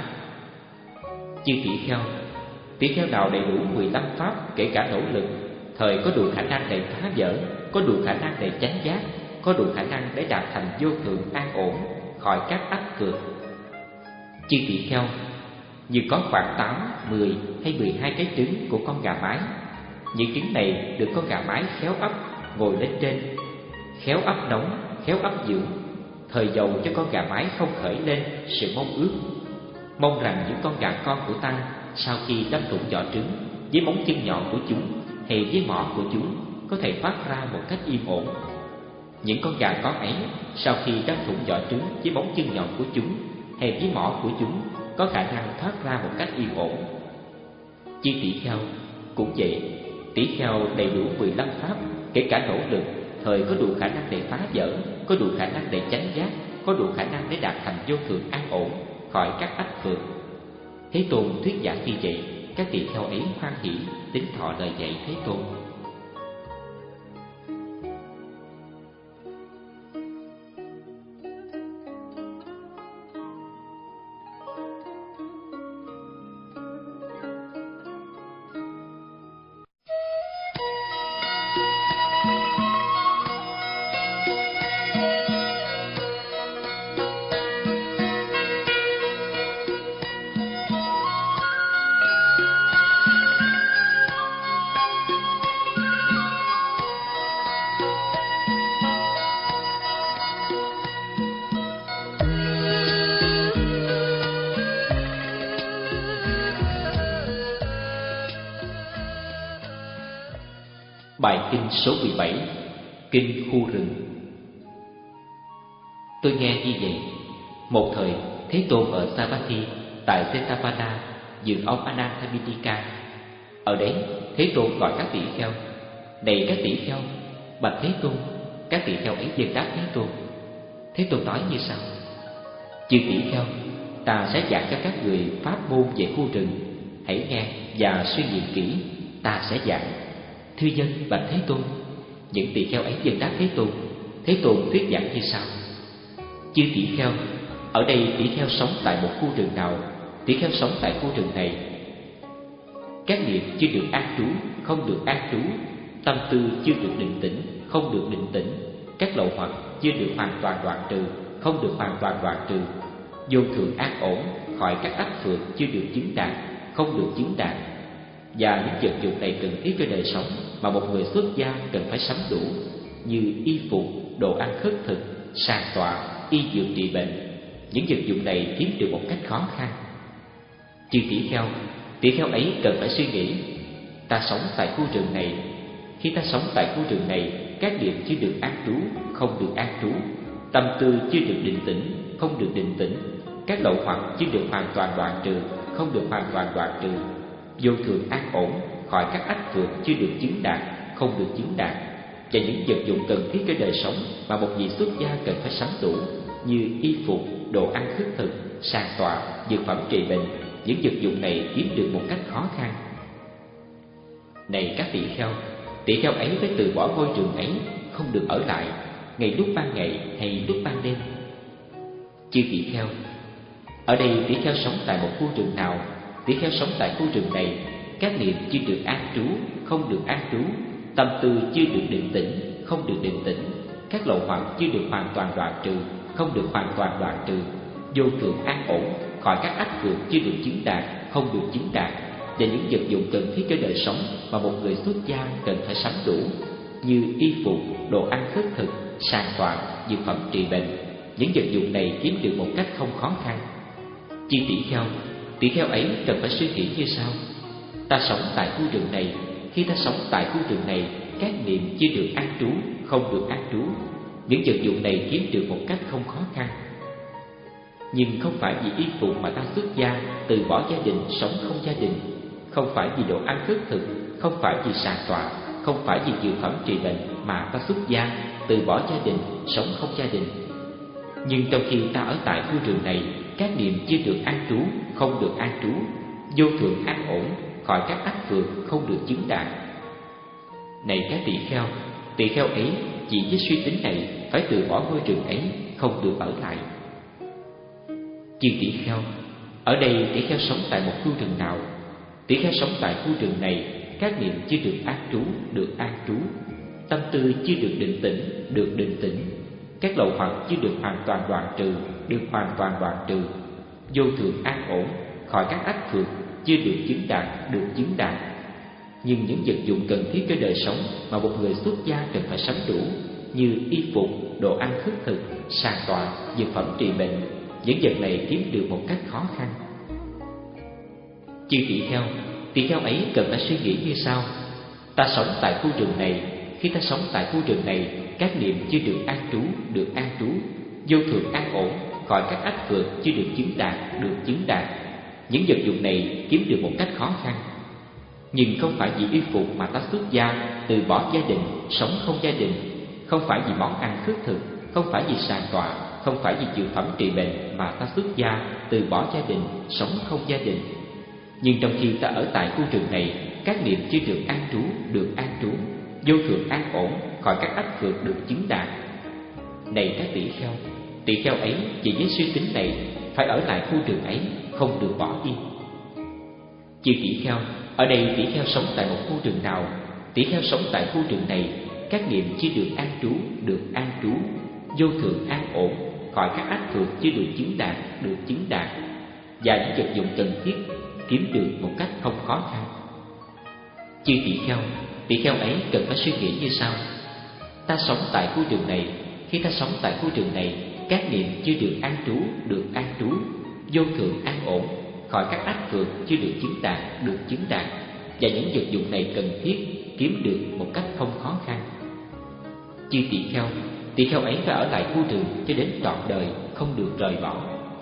Chư tỷ kheo, tỷ kheo nào đầy đủ mười lăm pháp kể cả nỗ lực, thời có đủ khả năng để phá vỡ, có đủ khả năng để chánh giác, có đủ khả năng để đạt thành vô thượng an ổn khỏi các ách cược. Chư tỷ kheo, như có khoảng tám, mười hay mười hai cái trứng của con gà mái. Những trứng này được con gà mái khéo ấp ngồi lên trên, khéo ấp nóng, khéo ấp dưỡng, thời dầu cho con gà mái không khởi lên sự mong ước, mong rằng những con gà con của ta sau khi đâm thủng vỏ trứng với móng chân nhọn của chúng hay với mỏ của chúng có thể thoát ra một cách yên ổn. Những con gà con ấy sau khi đâm thủng vỏ trứng với móng chân nhọn của chúng hay với mỏ của chúng có khả năng thoát ra một cách yên ổn. Chư tỷ kheo cũng vậy, tỷ kheo đầy đủ mười lăm pháp kể cả nỗ lực, thời có đủ khả năng để phá vỡ, có đủ khả năng để chánh giác, có đủ khả năng để đạt thành vô thượng an ổn khỏi các ách phược. Thế Tôn thuyết giảng như vậy, các tỷ kheo ấy hoan hỷ tín thọ lời dạy Thế Tôn. Bài kinh số mười bảy, Kinh Khu Rừng. Tôi nghe như vậy. Một thời, Thế Tôn ở Savatthi tại Setapada dường ông Ananthamidika. Ở đấy, Thế Tôn gọi các tỷ kheo: này các tỷ kheo, bạch Thế Tôn. Các tỷ kheo ấy dâng đáp Thế Tôn. Thế Tôn nói như sau: chư tỷ kheo, ta sẽ giảng cho các người pháp môn về khu rừng. Hãy nghe và suy nghĩ kỹ, ta sẽ giảng. Thưa dân, bạch Thế Tôn. Những tỷ kheo ấy dâng đáp Thế Tôn. Thế Tôn thuyết giảng như sau: chư tỷ kheo, ở đây tỷ kheo sống tại một khu rừng nào? Tỷ kheo sống tại khu rừng này. Các nghiệp chưa được an trú, không được an trú. Tâm tư chưa được định tĩnh, không được định tĩnh. Các lậu hoặc chưa được hoàn toàn đoạn trừ, không được hoàn toàn đoạn trừ. Vô thượng an ổn khỏi các ách phược chưa được chứng đạt, không được chứng đạt. Và những vật dụng này cần thiết cho đời sống mà một người xuất gia cần phải sắm đủ, như y phục, đồ ăn khất thực, sàng tọa, y dược trị bệnh. Những vật dụng này kiếm được một cách khó khăn. Chư tỷ kheo, tỷ kheo ấy cần phải suy nghĩ: ta sống tại khu rừng này, khi ta sống tại khu rừng này, các niệm chưa được an trú, không được an trú. Tâm tư chưa được định tĩnh, không được định tĩnh. Các lậu hoặc chưa được hoàn toàn đoạn trừ, không được hoàn toàn đoạn trừ. Vô thường an ổn, khỏi các ách phược chưa được chứng đạt, không được chứng đạt. Và những vật dụng cần thiết cho đời sống mà một vị xuất gia cần phải sắm đủ, như y phục, đồ ăn thức thực, sàn tọa, dược phẩm trị bệnh. Những vật dụng này kiếm được một cách khó khăn. Này các tỳ kheo, tỳ kheo ấy phải từ bỏ ngôi trường ấy, không được ở lại, ngày lúc ban ngày hay lúc ban đêm. Chư tỳ kheo, ở đây tỳ kheo sống tại một khu rừng nào, tỳ kheo sống tại khu rừng này, các niệm chưa được an trú, không được an trú. Tâm tư chưa được định tĩnh, không được định tĩnh. Các lậu hoặc chưa được hoàn toàn đoạn trừ, không được hoàn toàn đoạn trừ. Vô thường an ổn, khỏi các ách phược chưa được chứng đạt, không được chứng đạt. Và những vật dụng cần thiết cho đời sống mà một người xuất gia cần phải sắm đủ, như y phục, đồ ăn thức thực, sàn tọa, dược phẩm trị bệnh. Những vật dụng này kiếm được một cách không khó khăn. Chư tỷ kheo, tỷ kheo ấy cần phải suy nghĩ như sau: ta sống tại khu rừng này, khi ta sống tại khu rừng này, các niệm chưa được an trú, không được an trú. Những vật dụng này kiếm được một cách không khó khăn. Nhưng không phải vì y phục mà ta xuất gia, từ bỏ gia đình, sống không gia đình. Không phải vì đồ ăn thức thực, không phải vì sàn tọa, không phải vì dược phẩm trị bệnh mà ta xuất gia, từ bỏ gia đình, sống không gia đình. Nhưng trong khi ta ở tại khu rừng này, các niệm chưa được an trú, không được an trú. Vô thường an ổn, khỏi các ách phược, không được chứng đạt. Này các tỳ kheo, tỳ kheo ấy chỉ với suy tính này phải từ bỏ ngôi rừng ấy, không được ở lại. Chư tỷ kheo, ở đây tỷ kheo sống tại một khu rừng nào, tỷ kheo sống tại khu rừng này, các niệm chưa được an trú, được an trú. Tâm tư chưa được định tĩnh, được định tĩnh. Các lậu hoặc chưa được hoàn toàn đoạn trừ, được hoàn toàn đoạn trừ. Vô thường an ổn, khỏi các ách phược, chưa được chứng đạt, được chứng đạt. Nhưng những vật dụng cần thiết cho đời sống mà một người xuất gia cần phải sắm đủ, như y phục, đồ ăn thức thực, sàn tọa, dược phẩm trị bệnh, những vật này kiếm được một cách khó khăn. Chư tỷ kheo, tỷ kheo ấy cần phải suy nghĩ như sau: ta sống tại khu rừng này, khi ta sống tại khu rừng này, các niệm chưa được an trú, được an trú. Vô thường an ổn, khỏi các ách phược chưa được chứng đạt, được chứng đạt. Những vật dụng này kiếm được một cách khó khăn. Nhưng không phải vì y phục mà ta xuất gia, từ bỏ gia đình, sống không gia đình. Không phải vì món ăn thức thực, không phải vì sàn tọa, không phải vì dược phẩm trị bệnh mà ta xuất gia, từ bỏ gia đình, sống không gia đình. Nhưng trong khi ta ở tại khu rừng này, các niệm chưa được an trú, được an trú. Vô thường an ổn, khỏi các ách phược, được chứng đạt. Này các tỷ kheo, tỷ kheo ấy chỉ với suy tính này phải ở lại khu rừng ấy, không được bỏ đi. Chư tỷ kheo, ở đây tỷ kheo sống tại một khu rừng nào, tỷ kheo sống tại khu rừng này, các niệm chưa được an trú, được an trú. Vô thường an ổn, khỏi các ách phược chưa được chứng đạt, được chứng đạt. Và những vật dụng cần thiết kiếm được một cách không khó khăn. Chư tỷ kheo, tỷ kheo ấy cần phải suy nghĩ như sau: ta sống tại khu rừng này, khi ta sống tại khu rừng này, các niệm chưa được an trú, được an trú. Vô thường an ổn, khỏi các ách phược chưa được chứng đạt, được chứng đạt. Và những vật dụng này cần thiết kiếm được một cách không khó khăn. Chư tỷ kheo, tỷ kheo ấy phải ở lại khu rừng cho đến trọn đời, không được rời bỏ.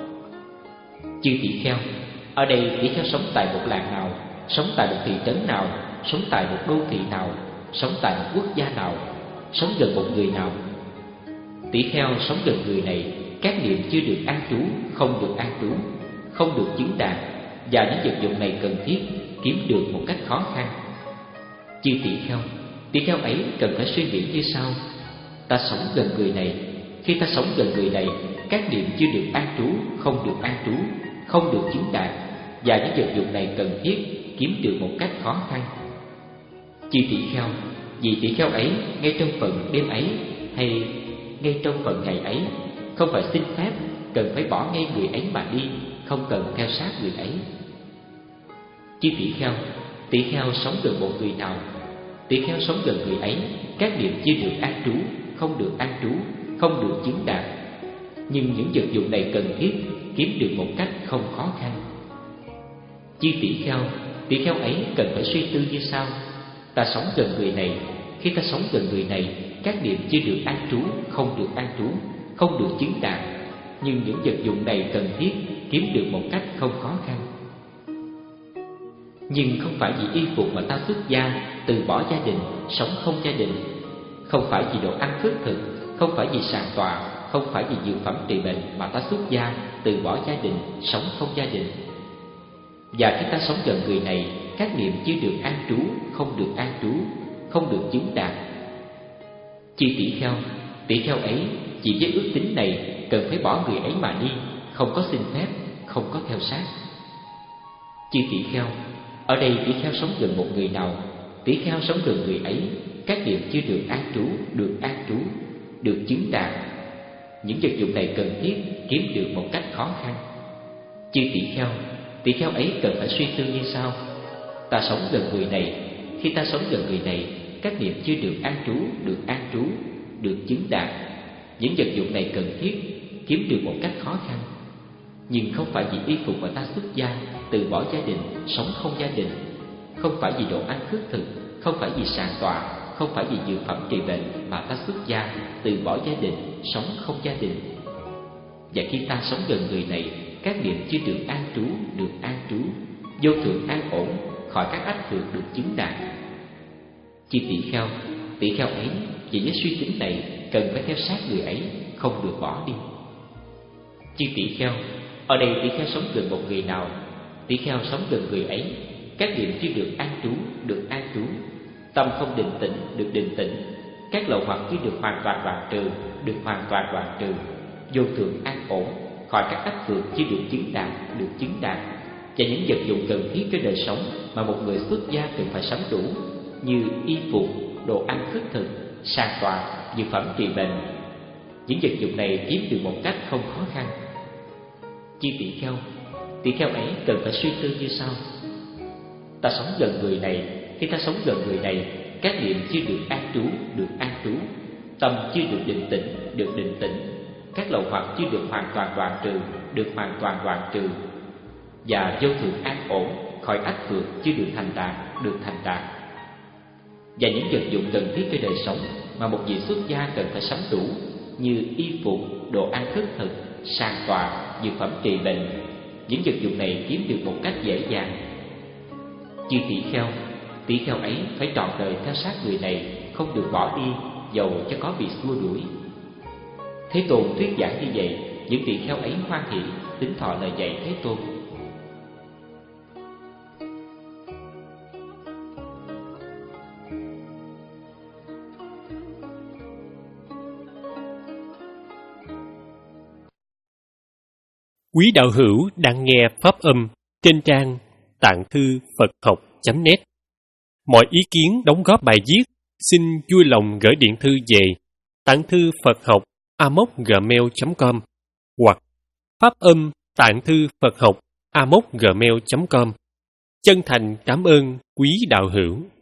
Chư tỷ kheo, ở đây tỷ kheo sống tại một làng nào, sống tại một thị trấn nào, sống tại một đô thị nào, sống tại một quốc gia nào, sống gần một người nào. Tỷ kheo sống gần người này, các niệm chưa được an trú, không được an trú, không được chứng đạt. Và những vật dụng này cần thiết kiếm được một cách khó khăn. Chư tỷ kheo, tỷ kheo ấy cần phải suy nghĩ như sau: ta sống gần người này, khi ta sống gần người này, các niệm chưa được an trú, không được an trú, không được chứng đạt. Và những vật dụng này cần thiết kiếm được một cách khó khăn. Chư tỷ kheo, vì tỷ kheo ấy ngay trong phận đêm ấy hay ngay trong phận ngày ấy, không phải xin phép, cần phải bỏ ngay người ấy mà đi, không cần theo sát người ấy. Chư tỷ kheo, tỷ kheo sống gần một người nào, tỷ kheo sống gần người ấy, các niệm chưa được an trú, không được an trú, không được chứng đạt. Nhưng những vật dụng này cần thiết kiếm được một cách không khó khăn. Chư tỷ kheo, tỷ kheo ấy cần phải suy tư như sau: ta sống gần người này, khi ta sống gần người này, các niệm chưa được an trú, không được an trú, không được chứng đạt. Nhưng những vật dụng này cần thiết, kiếm được một cách không khó khăn. Nhưng không phải vì y phục mà ta xuất gia, từ bỏ gia đình, sống không gia đình. Không phải vì đồ ăn khất thực, không phải vì sàng tòa, không phải vì dược phẩm trị bệnh mà ta xuất gia, từ bỏ gia đình, sống không gia đình. Và khi ta sống gần người này, các niệm chưa được an trú, không được an trú, không được chứng đạt. Chi tỷ kheo, tỷ kheo ấy chỉ với ước tính này cần phải bỏ người ấy mà đi, không có xin phép, không có theo sát. Chi tỷ kheo, ở đây tỷ kheo sống gần một người nào, tỷ kheo sống gần người ấy, các niệm chưa được an trú, được an trú, được chứng đạt. Những vật dụng này cần thiết, kiếm được một cách khó khăn. Chi tỷ kheo, tỷ kheo ấy cần phải suy tư như sau: ta sống gần người này, khi ta sống gần người này, các niệm chưa được an trú, được an trú, được chứng đạt. Những vật dụng này cần thiết, kiếm được một cách khó khăn. Nhưng không phải vì y phục mà ta xuất gia, từ bỏ gia đình, sống không gia đình. Không phải vì đồ ăn khất thực, không phải vì sàng tòa, không phải vì dược phẩm trị bệnh mà ta xuất gia, từ bỏ gia đình, sống không gia đình. Và khi ta sống gần người này, các niệm chưa được an trú, được an trú, vô thượng an ổn, khỏi các ách phược được chứng đạt. Chi tỷ kheo, tỷ kheo ấy vì với suy tính này cần phải theo sát người ấy, không được bỏ đi. Chi tỷ kheo, ở đây tỷ kheo sống gần một người nào, tỷ kheo sống gần người ấy, các niệm chưa được an trú, được an trú, tâm không định tĩnh, được định tĩnh, các lậu hoặc chưa được hoàn toàn đoạn trừ, được hoàn toàn đoạn trừ, vô thượng an ổn, khỏi các ách phược chưa được chứng đạt, được chứng đạt. Và những vật dụng cần thiết cho đời sống mà một người xuất gia cần phải sắm đủ, như y phục, đồ ăn khất thực, sàng tòa, dược phẩm trị bệnh. Những vật dụng này kiếm được một cách không khó khăn. Chi tỷ kheo, tỷ kheo ấy cần phải suy tư như sau: ta sống gần người này, khi ta sống gần người này, các niệm chưa được an trú, được an trú, tâm chưa được định tĩnh, được định tĩnh, các lậu hoặc chưa được hoàn toàn đoạn trừ, được hoàn toàn đoạn trừ, và vô thượng an ổn, khỏi ách phược chưa được thành đạt, được thành đạt. Và những vật dụng cần thiết cho đời sống mà một vị xuất gia cần phải sắm đủ, như y phục, đồ ăn khất thực, sàng tòa, dược phẩm trị bệnh. Những vật dụng này kiếm được một cách dễ dàng. Chư tỷ kheo, tỷ kheo ấy phải trọn đời theo sát người này, không được bỏ đi, dầu cho có bị xua đuổi. Thế Tôn thuyết giảng như vậy, những tỷ kheo ấy hoan hỷ, tín thọ lời dạy Thế Tôn. Quý đạo hữu đang nghe pháp âm trên trang tạng thư Phật học chấm net. Mọi ý kiến đóng góp bài viết xin vui lòng gửi điện thư về tạng thư Phật học a m o gmail chấm com hoặc pháp âm tạng thư Phật học a m o gmail chấm com. Chân thành cảm ơn quý đạo hữu.